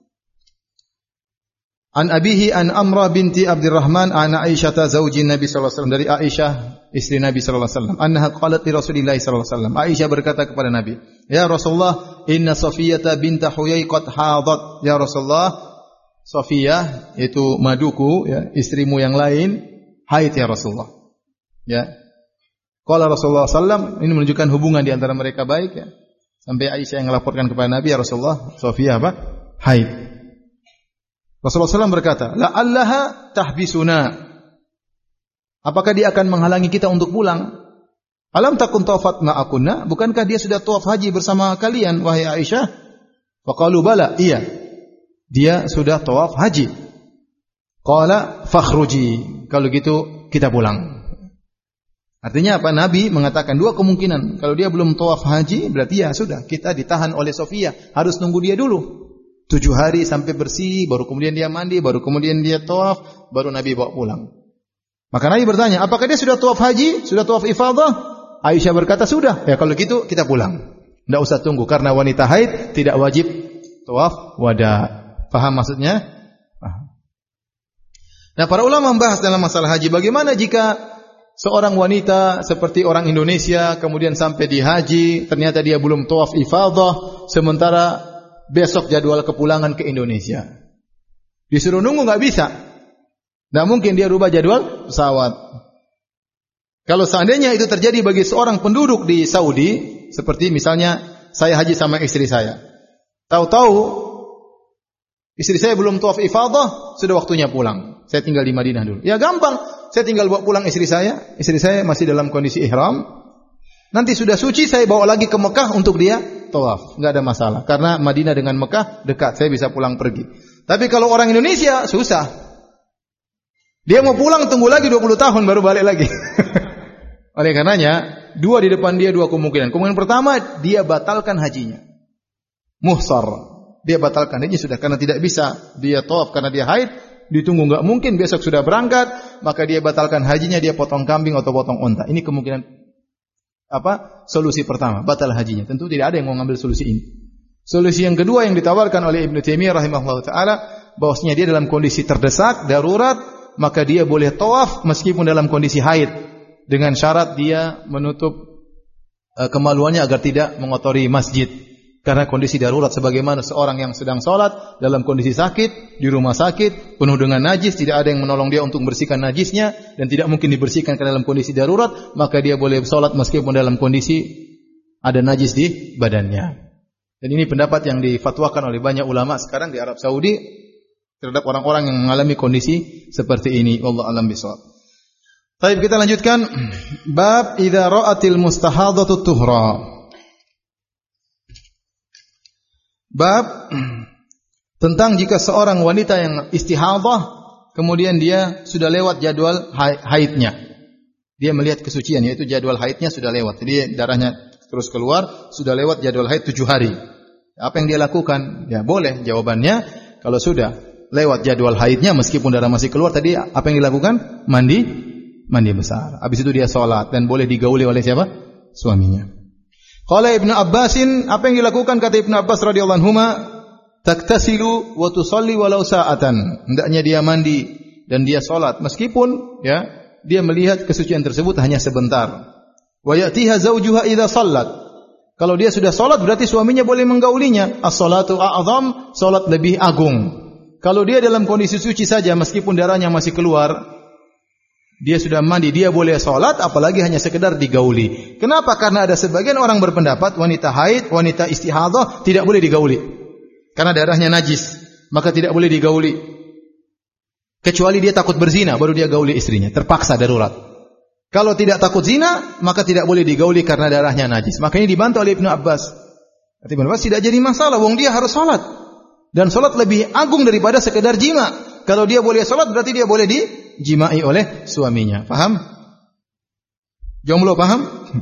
An abihi an Amrah binti Abdurrahman an Aisyah zauji Nabi sallallahu alaihi wasallam, dari Aisyah istri Nabi sallallahu alaihi wasallam, annaha qalat li Rasulillah sallallahu alaihi wasallam. Aisyah berkata kepada Nabi, "Ya Rasulullah, inna Safiyah binta Huyai qad hadat." Ya Rasulullah, Safiyah itu maduku, ya, istrimu yang lain haid ya Rasulullah. Ya. Qala Rasulullah sallallahu alaihi wasallam, ini menunjukkan hubungan di antara mereka baik, ya. Sampai Aisyah yang melaporkan kepada Nabi, ya Rasulullah, Safiyah apa? Haid. Rasulullah sallallahu alaihi wasallam berkata, "La'allaha tahbisuna." Apakah dia akan menghalangi kita untuk pulang? Alam takun tawafat ma'akunna? Bukankah dia sudah tawaf haji bersama kalian, wahai Aisyah? Faqalu bala, iya. Dia sudah tawaf haji. Qala fakhruji. Kalau gitu kita pulang. Artinya apa? Nabi mengatakan dua kemungkinan. Kalau dia belum tawaf haji, berarti ya sudah, kita ditahan oleh Safiyah. Harus nunggu dia dulu. Tujuh hari sampai bersih, baru kemudian dia mandi, baru kemudian dia tawaf, baru Nabi bawa pulang. Maka Nabi bertanya, apakah dia sudah tawaf haji? Sudah tawaf ifadah? Aisyah berkata, sudah. Ya kalau gitu kita pulang. Tidak usah tunggu, karena wanita haid tidak wajib tawaf wada. Paham maksudnya? Paham. Nah, para ulama membahas dalam masalah haji, bagaimana jika seorang wanita seperti orang Indonesia kemudian sampai di haji, ternyata dia belum tawaf ifadah, sementara besok jadwal kepulangan ke Indonesia. Disuruh nunggu nggak bisa. Nggak mungkin dia rubah jadwal pesawat. Kalau seandainya itu terjadi bagi seorang penduduk di Saudi, seperti misalnya saya haji sama istri saya. Tahu-tahu istri saya belum tawaf ifadah, sudah waktunya pulang. Saya tinggal di Madinah dulu. Ya gampang. Saya tinggal bawa pulang istri saya. Istri saya masih dalam kondisi ihram. Nanti sudah suci, saya bawa lagi ke Mekah untuk dia tawaf. Enggak ada masalah. Karena Madinah dengan Mekah dekat. Saya bisa pulang pergi. Tapi kalau orang Indonesia, susah. Dia mau pulang, tunggu lagi dua puluh tahun baru balik lagi. Oleh karenanya, dua di depan dia, dua kemungkinan. Kemungkinan pertama, dia batalkan hajinya. Muhsar. Dia batalkan hajinya sudah. Karena tidak bisa dia tawaf karena dia haid. Ditunggu enggak mungkin, besok sudah berangkat, maka dia batalkan hajinya, dia potong kambing atau potong unta. Ini kemungkinan apa? Solusi pertama, batal hajinya. Tentu tidak ada yang mau ngambil solusi ini. Solusi yang kedua yang ditawarkan oleh Ibnu Taimiyah rahimahullah taala, bahwasanya dia dalam kondisi terdesak, darurat, maka dia boleh tawaf meskipun dalam kondisi haid, dengan syarat dia menutup uh, kemaluannya agar tidak mengotori masjid. Karena kondisi darurat sebagaimana seorang yang sedang sholat dalam kondisi sakit, di rumah sakit, penuh dengan najis, tidak ada yang menolong dia untuk membersihkan najisnya, dan tidak mungkin dibersihkan karena dalam kondisi darurat, maka dia boleh sholat meskipun dalam kondisi ada najis di badannya. Dan ini pendapat yang difatwakan oleh banyak ulama sekarang di Arab Saudi terhadap orang-orang yang mengalami kondisi seperti ini. Wallahu a'lam bishawab. Baik, kita lanjutkan. Bab idza ra'atil mustahadatu tuhra. Bab tentang jika seorang wanita yang istihadah kemudian dia sudah lewat jadwal haidnya. Dia melihat kesucian, yaitu jadwal haidnya sudah lewat. Jadi darahnya terus keluar, sudah lewat jadwal haid tujuh hari. Apa yang dia lakukan? Ya boleh, jawabannya kalau sudah lewat jadwal haidnya meskipun darah masih keluar, tadi apa yang dilakukan? Mandi, mandi besar. Habis itu dia sholat dan boleh digauli oleh siapa? Suaminya. Qala Ibnu Abbasin, apa yang dilakukan kata Ibnu Abbas radhiyallahu anhuma, taktasilu wa tusalli walau sa'atan. Hendaknya dia mandi dan dia salat meskipun ya dia melihat kesucian tersebut hanya sebentar. Wa ya'tiha zawjuha idza sallat. Kalau dia sudah salat berarti suaminya boleh menggaulinya. As-salatu a'zam, salat lebih agung. Kalau dia dalam kondisi suci saja meskipun darahnya masih keluar, dia sudah mandi, dia boleh sholat, apalagi hanya sekedar digauli. Kenapa? Karena ada sebagian orang berpendapat wanita haid, wanita istihadah tidak boleh digauli. Karena darahnya najis, maka tidak boleh digauli. Kecuali dia takut berzina, baru dia gauli istrinya, terpaksa darurat. Kalau tidak takut zina, maka tidak boleh digauli karena darahnya najis. Makanya dibantah oleh Ibnu Abbas. Ibnu Abbas tidak jadi masalah, wong dia harus sholat. Dan sholat lebih agung daripada sekedar jima. Kalau dia boleh sholat, berarti dia boleh dijimai oleh suaminya. Paham? Jomblo paham?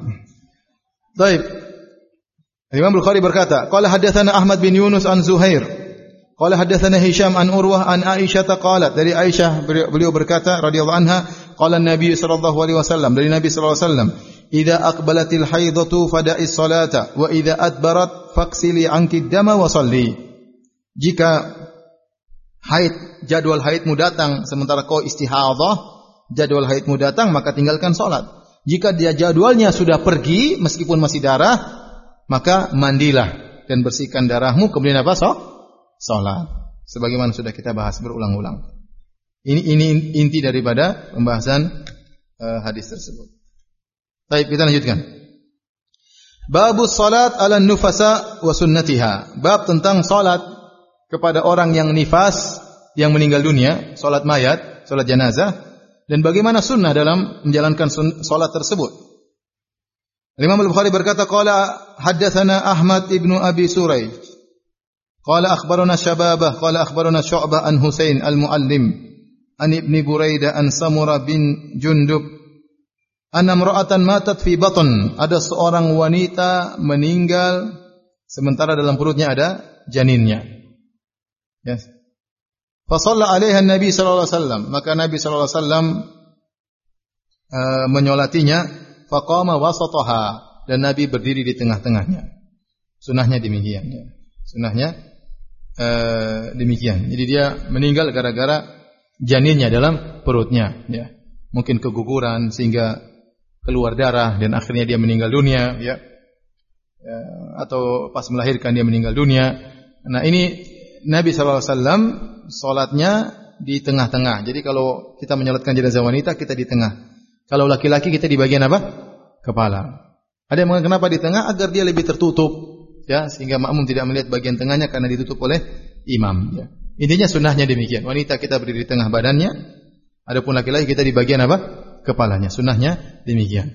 Baik. Imam Bukhari berkata, qala haddatsana Ahmad bin Yunus an Zuhair. Qala haddatsana Hisham an Urwah an Aisyah qalat. Dari Aisyah beliau berkata radhiyallahu anha, qala Nabi sallallahu alaihi wasallam, dari Nabi sallallahu alaihi wasallam, "Idza aqbalatil haidatu fada'is salata wa idza adbarat faghsili anki dama wa shalli." Jika haid, jadwal haidmu datang sementara kau istihadah, jadwal haidmu datang maka tinggalkan salat. Jika dia jadwalnya sudah pergi meskipun masih darah, maka mandilah dan bersihkan darahmu, kemudian apa? So, salat. Sebagaimana sudah kita bahas berulang-ulang. Ini ini inti daripada pembahasan uh, hadis tersebut. Baik, kita lanjutkan. Babus salat ala nufasa wa sunnatiha. Bab tentang salat kepada orang yang nifas, yang meninggal dunia, salat mayat, salat jenazah, dan bagaimana sunnah dalam menjalankan salat tersebut. Imam Al-Bukhari berkata, qala haddatsana Ahmad ibnu Abi Suraij, qala akhbarana Syababah, qala akhbarana Syu'bah an Husain al-Muallim, an Ibni Buraidah an Samura bin Jundub, anna imra'atan matat fi batn. Ada seorang wanita meninggal sementara dalam perutnya ada janinnya. Yes. Fa shalla 'alaiha Nabi sallallahu alaihi wasallam, maka Nabi sallallahu alaihi wasallam uh, menyolatinya, fa qama wasataha, dan Nabi berdiri di tengah-tengahnya. Sunnahnya demikian ya. Sunnahnya uh, demikian. Jadi dia meninggal gara-gara janinnya dalam perutnya ya. Mungkin keguguran sehingga keluar darah dan akhirnya dia meninggal dunia ya. Ya, atau pas melahirkan dia meninggal dunia. Nah, ini Nabi sallallahu alaihi wasallam salatnya di tengah-tengah. Jadi kalau kita menyolatkan jenazah wanita, kita di tengah. Kalau laki-laki kita di bagian apa? Kepala. Ada yang mengatakan kenapa di tengah? Agar dia lebih tertutup ya, sehingga makmum tidak melihat bagian tengahnya karena ditutup oleh imam ya. Intinya sunnahnya demikian. Wanita kita berdiri di tengah badannya, adapun laki-laki kita di bagian apa? Kepalanya. Sunnahnya demikian.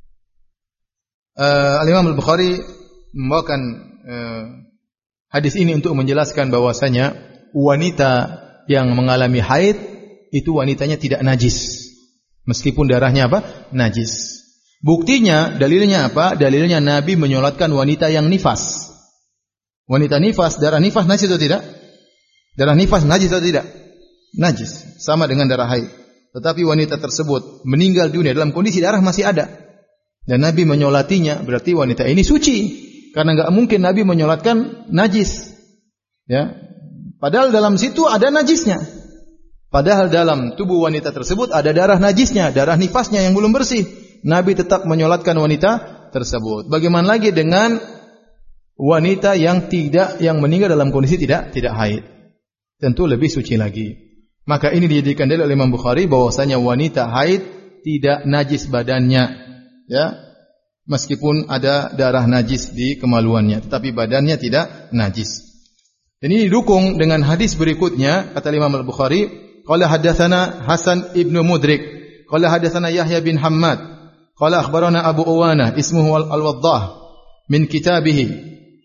Uh, Al-Imam Al-Bukhari membawakan uh, hadis ini untuk menjelaskan bahwasanya wanita yang mengalami haid itu wanitanya tidak najis meskipun darahnya apa? Najis. Buktinya, dalilnya apa? Dalilnya Nabi menyolatkan wanita yang nifas. Wanita nifas, darah nifas najis atau tidak? Darah nifas najis atau tidak? Najis, sama dengan darah haid. Tetapi wanita tersebut meninggal dunia dalam kondisi darah masih ada. Dan Nabi menyolatinya, berarti wanita ini suci. Karena enggak mungkin Nabi menyolatkan najis. Ya. Padahal dalam situ ada najisnya. Padahal dalam tubuh wanita tersebut ada darah najisnya, darah nifasnya yang belum bersih. Nabi tetap menyolatkan wanita tersebut. Bagaimana lagi dengan wanita yang tidak yang meninggal dalam kondisi tidak tidak haid. Tentu lebih suci lagi. Maka ini dijadikan dalil oleh Imam Bukhari bahwasanya wanita haid tidak najis badannya, ya. Meskipun ada darah najis di kemaluannya, tetapi badannya tidak najis. Dan ini didukung dengan hadis berikutnya, kata Imam Al-Bukhari, qala haddatsana Hasan ibnu Mudrik, qala haddatsana Yahya bin Hammad, qala akhbarana Abu Uwanah ismuhu Al-Waddah min kitabih.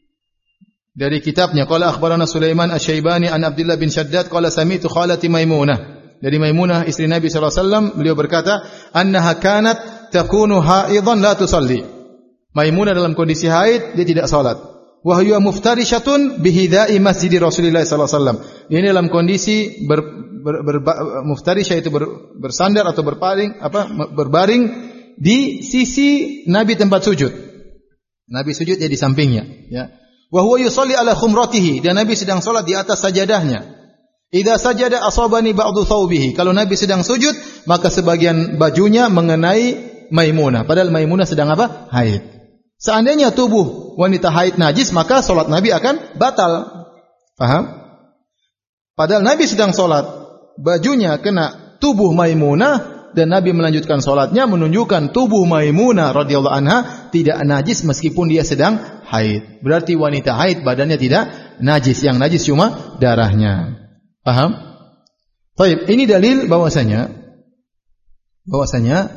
Dari kitabnya, qala akhbarana Sulaiman Asy-Syaibani an Abdullah bin Shaddad qala sami'tu khalati Maimunah. Dari Maimunah istri Nabi sallallahu alaihi wasallam, beliau berkata, annaha kanat takunu haidhan la tusalli. Maimunah dalam kondisi haid, dia tidak salat. Wa huwa muftarishatun bihidai masjid Rasulullah sallallahu alaihi wasallam. Ini dalam kondisi ber, ber, ber, ber muftarisha itu ber, bersandar atau berpaling apa berbaring di sisi Nabi tempat sujud. Nabi sujud ya di sampingnya, ya. Wa huwa yusalli ala khumratihi, dan Nabi sedang salat di atas sajadahnya. Idza sajada asabani ba'du thawbihi. Kalau Nabi sedang sujud, maka sebagian bajunya mengenai Maimunah, padahal Maimunah sedang apa? Haid. Seandainya tubuh wanita haid najis, maka salat Nabi akan batal. Paham? Padahal Nabi sedang salat, bajunya kena tubuh Maimunah, dan Nabi melanjutkan salatnya, menunjukkan tubuh Maimunah radhiyallahu anha tidak najis meskipun dia sedang haid. Berarti wanita haid badannya tidak najis, yang najis cuma darahnya. Paham? Baik, ini dalil bahwasanya bahwasanya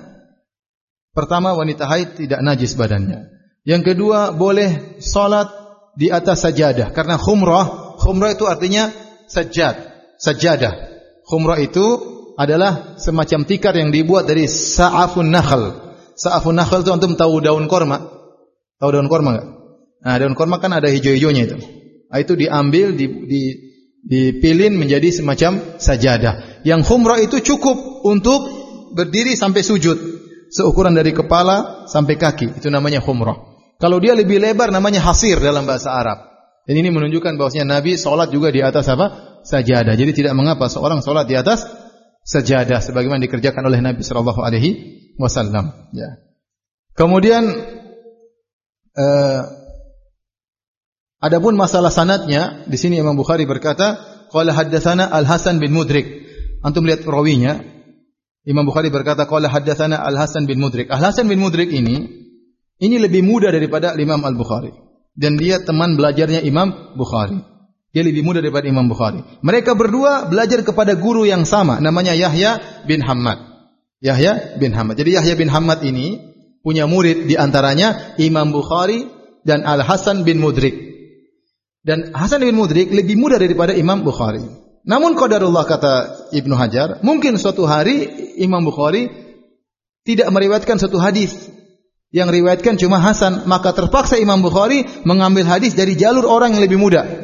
pertama wanita haid tidak najis badannya. Yang kedua, boleh salat di atas sajadah karena khumrah, khumrah itu artinya sajad, sajadah. Khumrah itu adalah semacam tikar yang dibuat dari sa'afun nakhl. Sa'afun nakhl itu antum tahu daun korma? Tahu daun korma enggak? Nah, daun korma kan ada hijau-hijaunya itu. Nah, itu diambil, di, di, dipilin menjadi semacam sajadah. Yang khumrah itu cukup untuk berdiri sampai sujud, seukuran dari kepala sampai kaki. Itu namanya khumrah. Kalau dia lebih lebar namanya hasir dalam bahasa Arab. Dan ini menunjukkan bahwasanya Nabi salat juga di atas apa? Sajadah. Jadi tidak mengapa seorang salat di atas sajadah sebagaimana dikerjakan oleh Nabi sallallahu alaihi wasallam, ya. Kemudian uh, adapun masalah sanadnya, di sini Imam Bukhari berkata, qala haddatsana Al-Hasan bin Mudrik. Antum lihat rawinya, Imam Bukhari berkata qala haddatsana Al-Hasan bin Mudrik. Al-Hasan bin Mudrik ini ini lebih muda daripada Imam Al-Bukhari, dan dia teman belajarnya Imam Bukhari. Dia lebih muda daripada Imam Bukhari. Mereka berdua belajar kepada guru yang sama, namanya Yahya bin Hammad. Yahya bin Hammad. Jadi Yahya bin Hammad ini punya murid, di antaranya Imam Bukhari dan Al-Hasan bin Mudrik. Dan Hasan bin Mudrik lebih muda daripada Imam Bukhari. Namun qadarullah, kata Ibnu Hajar, mungkin suatu hari Imam Bukhari tidak meriwayatkan satu hadis, yang riwayatkan cuma Hasan, maka terpaksa Imam Bukhari mengambil hadis dari jalur orang yang lebih muda.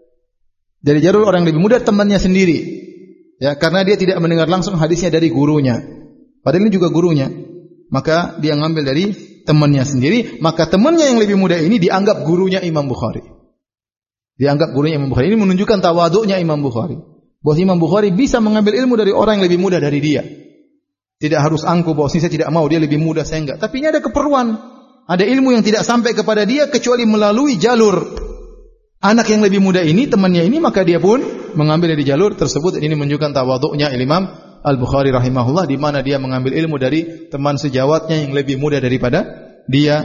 Dari jalur orang yang lebih muda, temannya sendiri. Ya, karena dia tidak mendengar langsung hadisnya dari gurunya. Padahal ini juga gurunya. Maka dia ngambil dari temannya sendiri, maka temannya yang lebih muda ini dianggap gurunya Imam Bukhari. Dianggap gurunya Imam Bukhari. Ini menunjukkan tawaduknya Imam Bukhari. Bahwa Imam Bukhari bisa mengambil ilmu dari orang yang lebih muda dari dia. Tidak harus angkuh bahwa saya tidak mau, dia lebih muda, saya enggak. Tapi ini ada keperluan. Ada ilmu yang tidak sampai kepada dia kecuali melalui jalur anak yang lebih muda ini, temannya ini, maka dia pun mengambil dari jalur tersebut. Ini menunjukkan tawaduknya Imam Al-Bukhari rahimahullah, di mana dia mengambil ilmu dari teman sejawatnya yang lebih muda daripada dia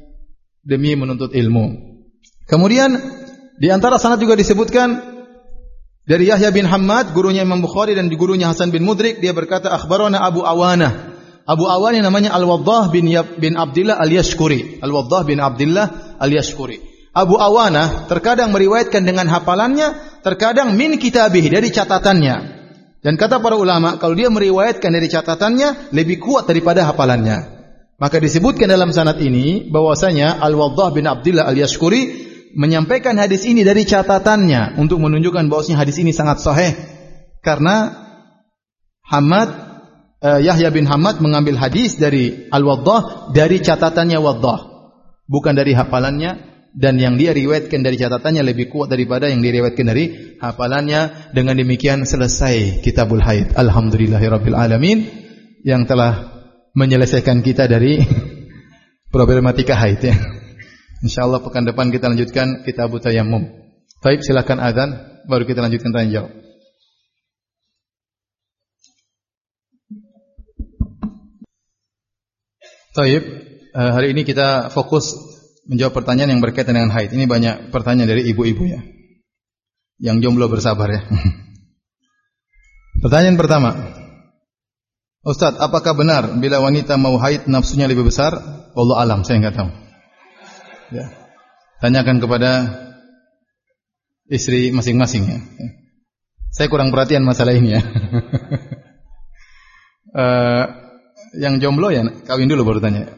demi menuntut ilmu. Kemudian di antara sanad juga disebutkan dari Yahya bin Hammad, gurunya Imam Bukhari dan gurunya Hasan bin Mudrik, dia berkata akhbarana Abu Awanah. Abu Awanah namanya Al-Waddah bin bin Abdullah Al-Yashkuri. Al-Waddah bin Abdullah Al-Yashkuri. Abu Awanah terkadang meriwayatkan dengan hafalannya, terkadang min kitabih, dari catatannya. Dan kata para ulama, kalau dia meriwayatkan dari catatannya lebih kuat daripada hafalannya. Maka disebutkan dalam sanad ini bahwasanya Al-Waddah bin Abdullah Al-Yashkuri menyampaikan hadis ini dari catatannya untuk menunjukkan bahwasanya hadis ini sangat sahih, karena Hamad uh, Yahya bin Hammad mengambil hadis dari Al-Waddah dari catatannya Waddah, bukan dari hafalannya. Dan yang dia riwayatkan dari catatannya lebih kuat daripada yang diriwayatkan dari hafalannya. Dengan demikian selesai Kitabul Haid. Alhamdulillahirabbil alamin, yang telah menyelesaikan kita dari problematika haid, ya. Insyaallah pekan depan kita lanjutkan kitab tayammum. Baik, silakan azan baru kita lanjutkan tanya jawab. Baik, hari ini kita fokus menjawab pertanyaan yang berkaitan dengan haid. Ini banyak pertanyaan dari ibu-ibu ya. Yang jomblo bersabar ya. Pertanyaan pertama. Ustaz, apakah benar bila wanita mau haid nafsunya lebih besar? Wallahu alam, saya enggak tahu. Ya. Tanyakan kepada istri masing-masing ya. Saya kurang perhatian masalah ini ya. uh, yang jomblo ya kawin dulu baru tanya.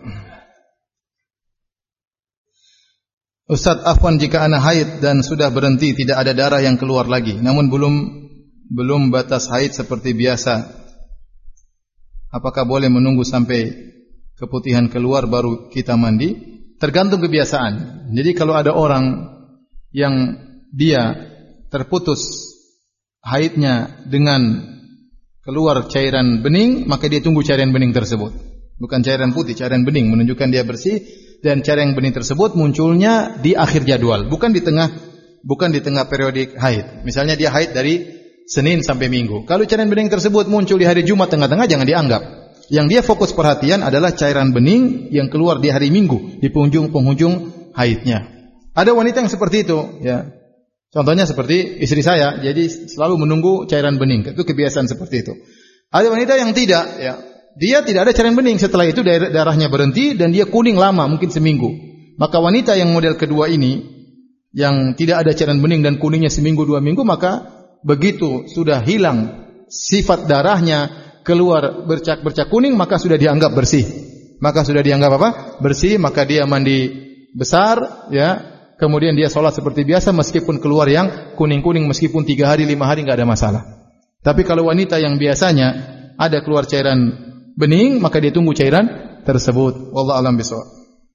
Ustaz, afwan jika ana haid dan sudah berhenti tidak ada darah yang keluar lagi, namun belum belum batas haid seperti biasa. Apakah boleh menunggu sampai keputihan keluar baru kita mandi? Tergantung kebiasaan. Jadi kalau ada orang yang dia terputus haidnya dengan keluar cairan bening, maka dia tunggu cairan bening tersebut. Bukan cairan putih, cairan bening menunjukkan dia bersih, dan cairan bening tersebut munculnya di akhir jadwal, bukan di tengah bukan di tengah periodik haid. Misalnya dia haid dari Senin sampai Minggu. Kalau cairan bening tersebut muncul di hari Jumat tengah-tengah, jangan dianggap. Yang dia fokus perhatian adalah cairan bening yang keluar di hari Minggu, di penghujung-penghujung haidnya. Ada wanita yang seperti itu, ya. Contohnya seperti istri saya, jadi selalu menunggu cairan bening. Itu kebiasaan seperti itu. Ada wanita yang tidak, ya. Dia tidak ada cairan bening, setelah itu darahnya berhenti dan dia kuning lama, mungkin seminggu. Maka wanita yang model kedua ini, yang tidak ada cairan bening dan kuningnya seminggu dua minggu, maka begitu sudah hilang sifat darahnya, keluar bercak-bercak kuning, maka sudah dianggap bersih. Maka sudah dianggap apa? Bersih, maka dia mandi besar, ya. Kemudian dia sholat seperti biasa meskipun keluar yang kuning-kuning, meskipun tiga hari, lima hari enggak ada masalah. Tapi kalau wanita yang biasanya ada keluar cairan bening, maka dia tunggu cairan tersebut. Wallahu a'lam bishawab.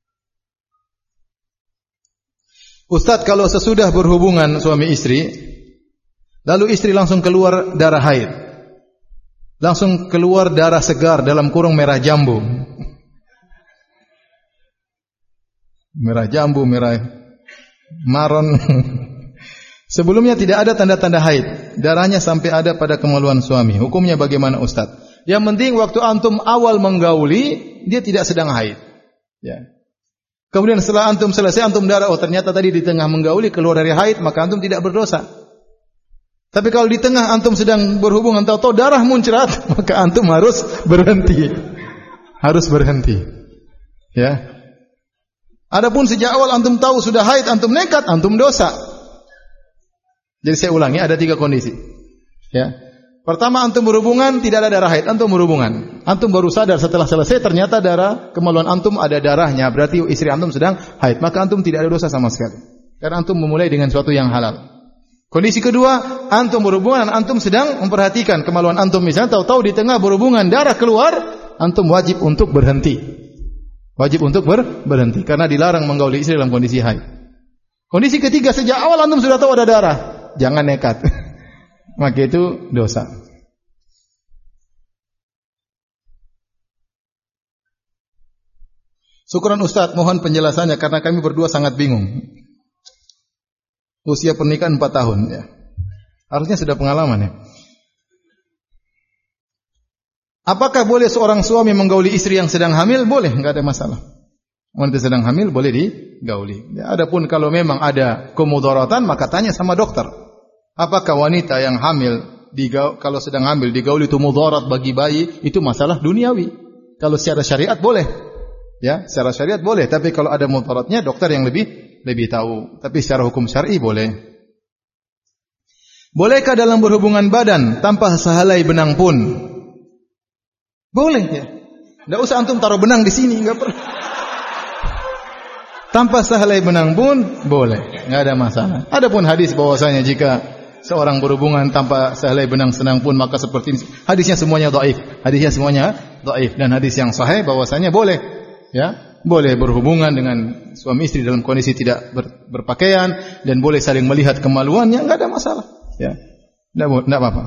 Ustaz, kalau sesudah berhubungan suami istri, lalu istri langsung keluar darah haid, langsung keluar darah segar dalam kurung merah jambu, merah jambu, merah maron. Sebelumnya tidak ada tanda-tanda haid, darahnya sampai ada pada kemaluan suami. Hukumnya bagaimana Ustaz? Yang penting waktu antum awal menggauli, dia tidak sedang haid. Ya. Kemudian setelah antum selesai, antum darah, oh ternyata tadi di tengah menggauli keluar dari haid, maka antum tidak berdosa. Tapi kalau di tengah antum sedang berhubungan, tahu-tahu darah muncrat, maka antum harus berhenti. Harus berhenti. Ya. Adapun sejak awal antum tahu sudah haid, antum nekat, antum dosa. Jadi saya ulangi, ada tiga kondisi. Ya. Pertama, antum berhubungan tidak ada darah haid, antum berhubungan. Antum baru sadar setelah selesai ternyata darah kemaluan antum ada darahnya, berarti istri antum sedang haid, maka antum tidak ada dosa sama sekali. Karena antum memulai dengan sesuatu yang halal. Kondisi kedua, antum berhubungan, antum sedang memperhatikan kemaluan antum, misalnya tahu-tahu di tengah berhubungan darah keluar, antum wajib untuk berhenti. Wajib untuk ber, berhenti karena dilarang menggauli istri dalam kondisi haid. Kondisi ketiga, sejak awal antum sudah tahu ada darah, jangan nekat. Maka itu dosa. Syukran Ustaz, mohon penjelasannya karena kami berdua sangat bingung. Usia pernikahan empat tahun ya. Harusnya sudah pengalaman ya. Apakah boleh seorang suami menggauli istri yang sedang hamil? Boleh, enggak ada masalah. Wanita sedang hamil boleh digauli. Ya, adapun kalau memang ada kemudaratan, maka tanya sama dokter. Apakah wanita yang hamil digaul, kalau sedang hamil digauli itu mudarat bagi bayi? Itu masalah duniawi. Kalau secara syariat boleh. Ya, secara syariat boleh, tapi kalau ada mudaratnya dokter yang lebih lebih tahu. Tapi secara hukum syar'i boleh. Bolehkah dalam berhubungan badan tanpa sehelai benang pun? Boleh ya. Enggak usah antum taruh benang di sini, enggak perlu. Tanpa sehelai benang pun boleh, enggak ada masalah. Adapun hadis bahwasanya jika seorang berhubungan tanpa sehelai benang senang pun maka seperti ini, hadisnya semuanya dhaif. Hadisnya semuanya dhaif dan hadis yang sahih bahwasanya boleh, ya, boleh berhubungan dengan suami istri dalam kondisi tidak ber, berpakaian dan boleh saling melihat kemaluannya, enggak ada masalah, ya. Enggak enggak apa-apa.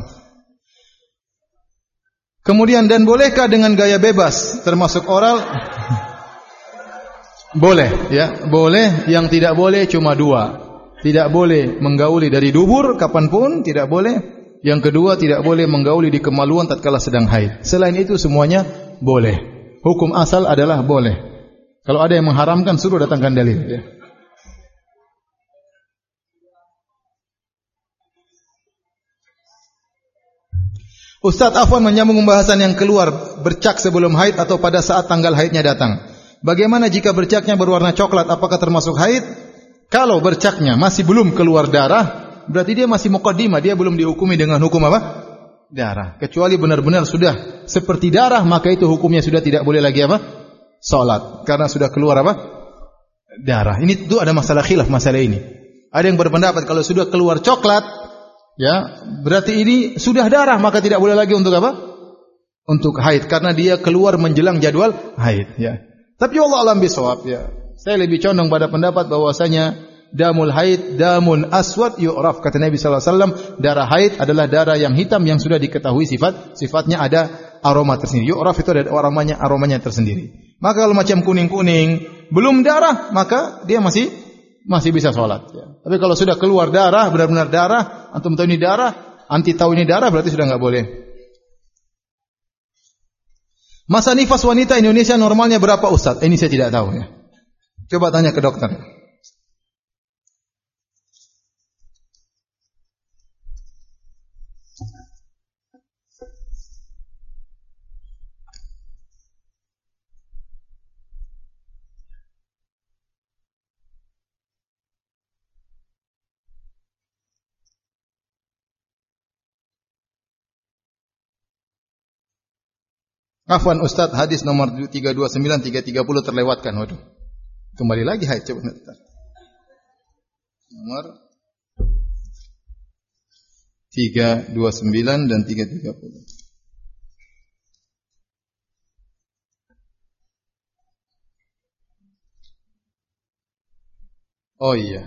Kemudian, dan bolehkah dengan gaya bebas termasuk oral? Boleh, ya, boleh. Yang tidak boleh cuma dua. Tidak boleh menggauli dari dubur kapanpun, tidak boleh. Yang kedua, tidak boleh menggauli di kemaluan tatkala sedang haid. Selain itu semuanya boleh. Hukum asal adalah boleh. Kalau ada yang mengharamkan, suruh datangkan dalil. Ya. Ustaz, afwan menyambung pembahasan yang keluar bercak sebelum haid atau pada saat tanggal haidnya datang. Bagaimana jika bercaknya berwarna coklat, apakah termasuk haid? Kalau bercaknya masih belum keluar darah, berarti dia masih muqaddimah, dia belum dihukumi dengan hukum apa? Darah. Kecuali benar-benar sudah seperti darah, maka itu hukumnya sudah tidak boleh lagi apa? Salat. Karena sudah keluar apa? Darah. Ini itu ada masalah khilaf masalah ini. Ada yang berpendapat kalau sudah keluar coklat, ya, berarti ini sudah darah, maka tidak boleh lagi untuk apa? Untuk haid, karena dia keluar menjelang jadwal haid, ya. Tapi Allah alam bisawab, ya. Saya lebih condong pada pendapat bahwasanya damul haid damun aswad yu'raf, kata Nabi sallallahu alaihi wasallam, darah haid adalah darah yang hitam yang sudah diketahui sifat sifatnya, ada aroma tersendiri. Yu'raf itu ada aromanya aromanya tersendiri. Maka kalau macam kuning-kuning belum darah, maka dia masih masih bisa sholat, ya. Tapi kalau sudah keluar darah, benar-benar darah, antum tahu ini darah, anti tahu ini darah, berarti sudah enggak boleh. Masa nifas wanita Indonesia normalnya berapa, Ustaz? Ini saya tidak tahu, ya. Coba tanya ke dokter. Afwan Ustaz, hadis nomor tiga dua sembilan tiga tiga nol terlewatkan. Waduh. Kembali lagi haid, coba Ustaz. Nomor tiga dua sembilan dan tiga tiga nol. Oh iya.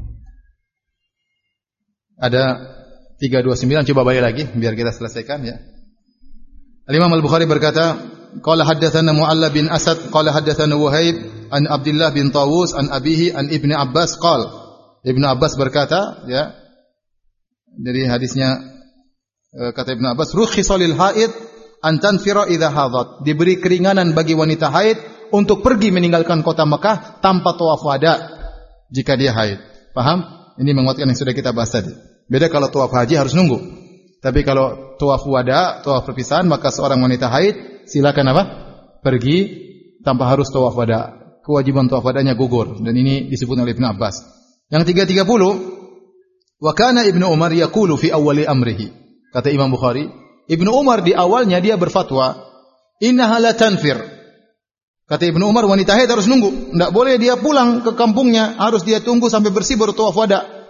Ada tiga dua sembilan, coba balik lagi biar kita selesaikan, ya. Al-Imam Al-Bukhari berkata, qala haddatsana Mu'alla bin Asad qala haddatsana Wahib an Abdullah bin Tawus an abihi an Ibnu Abbas qala. Ibnu Abbas berkata, ya, dari hadisnya kata Ibnu Abbas, rukhisa lil haid an tanfira idza hadat. Diberi keringanan bagi wanita haid untuk pergi meninggalkan kota Mekah tanpa tawaf wada jika dia haid. Paham? Ini menguatkan yang sudah kita bahas tadi. Beda kalau tawaf haji harus nunggu. Tapi kalau tawaf wada, tawaf perpisahan, maka seorang wanita haid silakan apa? Pergi tanpa harus tawaf wada. Kewajiban tawaf wadanya gugur, dan ini disebut oleh Ibnu Abbas. Yang tiga tiga nol, wa kana Ibnu Umar yaqulu fi awwali amrihi. Kata Imam Bukhari, Ibnu Umar di awalnya dia berfatwa, innaha la tanfir. Kata Ibnu Umar, wanita haid harus nunggu, enggak boleh dia pulang ke kampungnya, harus dia tunggu sampai bersih baru tawaf wada.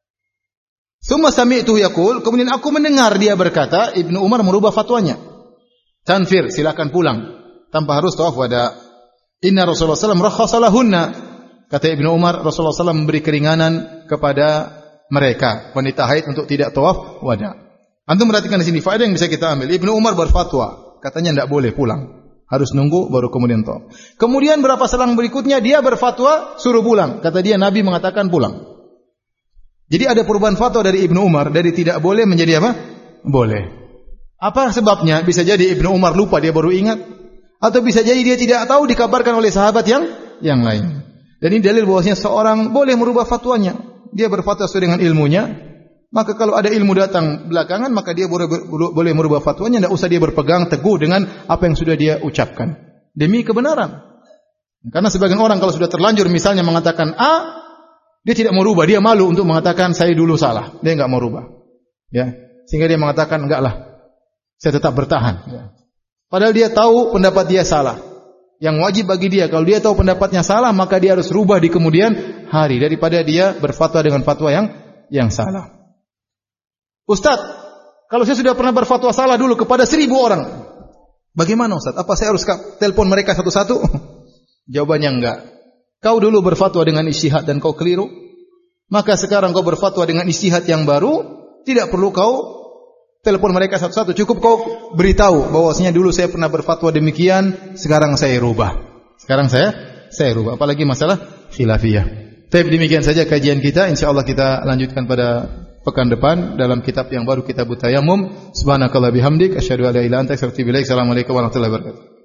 Summa sami'tuhu yaqul, kemudian aku mendengar dia berkata, Ibnu Umar merubah fatwanya. Tanfir, silakan pulang tanpa harus tawaf wada. Inna Rasulullah sallallahu alaihi wasallam rakhasa lahunna. Kata Ibnu Umar, Rasulullah sallallahu alaihi wasallam memberi keringanan kepada mereka wanita haid untuk tidak tawaf wada. Antum perhatikan di sini faedah yang bisa kita ambil. Ibnu Umar berfatwa, katanya tidak boleh pulang, harus nunggu baru kemudian tawaf. Kemudian berapa selang berikutnya dia berfatwa suruh pulang. Kata dia Nabi mengatakan pulang. Jadi ada perubahan fatwa dari Ibnu Umar, dari tidak boleh menjadi apa? Boleh. Apa sebabnya? Bisa jadi Ibnu Umar lupa, dia baru ingat, atau bisa jadi dia tidak tahu, dikabarkan oleh sahabat yang yang lain. Dan ini dalil bahwasanya seorang boleh merubah fatwanya. Dia berfatwa sesuai dengan ilmunya. Maka kalau ada ilmu datang belakangan, maka dia boleh boleh merubah fatwanya, tidak usah dia berpegang teguh dengan apa yang sudah dia ucapkan demi kebenaran. Karena sebagian orang kalau sudah terlanjur misalnya mengatakan A, dia tidak mau rubah, dia malu untuk mengatakan saya dulu salah. Dia enggak mau rubah. Ya, sehingga dia mengatakan enggaklah, saya tetap bertahan, ya. Padahal dia tahu pendapat dia salah. Yang wajib bagi dia, kalau dia tahu pendapatnya salah, maka dia harus rubah di kemudian hari daripada dia berfatwa dengan fatwa yang yang salah. Ustaz, kalau saya sudah pernah berfatwa salah dulu kepada seribu orang, bagaimana Ustaz? Apa saya harus telepon mereka satu-satu? Jawabannya enggak. Kau dulu berfatwa dengan ijtihad dan kau keliru, maka sekarang kau berfatwa dengan ijtihad yang baru, tidak perlu kau telepon mereka satu-satu, cukup kau beritahu bahwasanya dulu saya pernah berfatwa demikian, sekarang saya rubah. Sekarang saya saya rubah. Apalagi masalah khilafiyah. Tapi demikian saja kajian kita. Insyaallah kita lanjutkan pada pekan depan dalam kitab yang baru, Kitabut Tayammum. Subhanakallah bihamdik asyhadu an la ilaha illa anta astaghfiruka wa atubu ilaik. Assalamualaikum warahmatullahi wabarakatuh.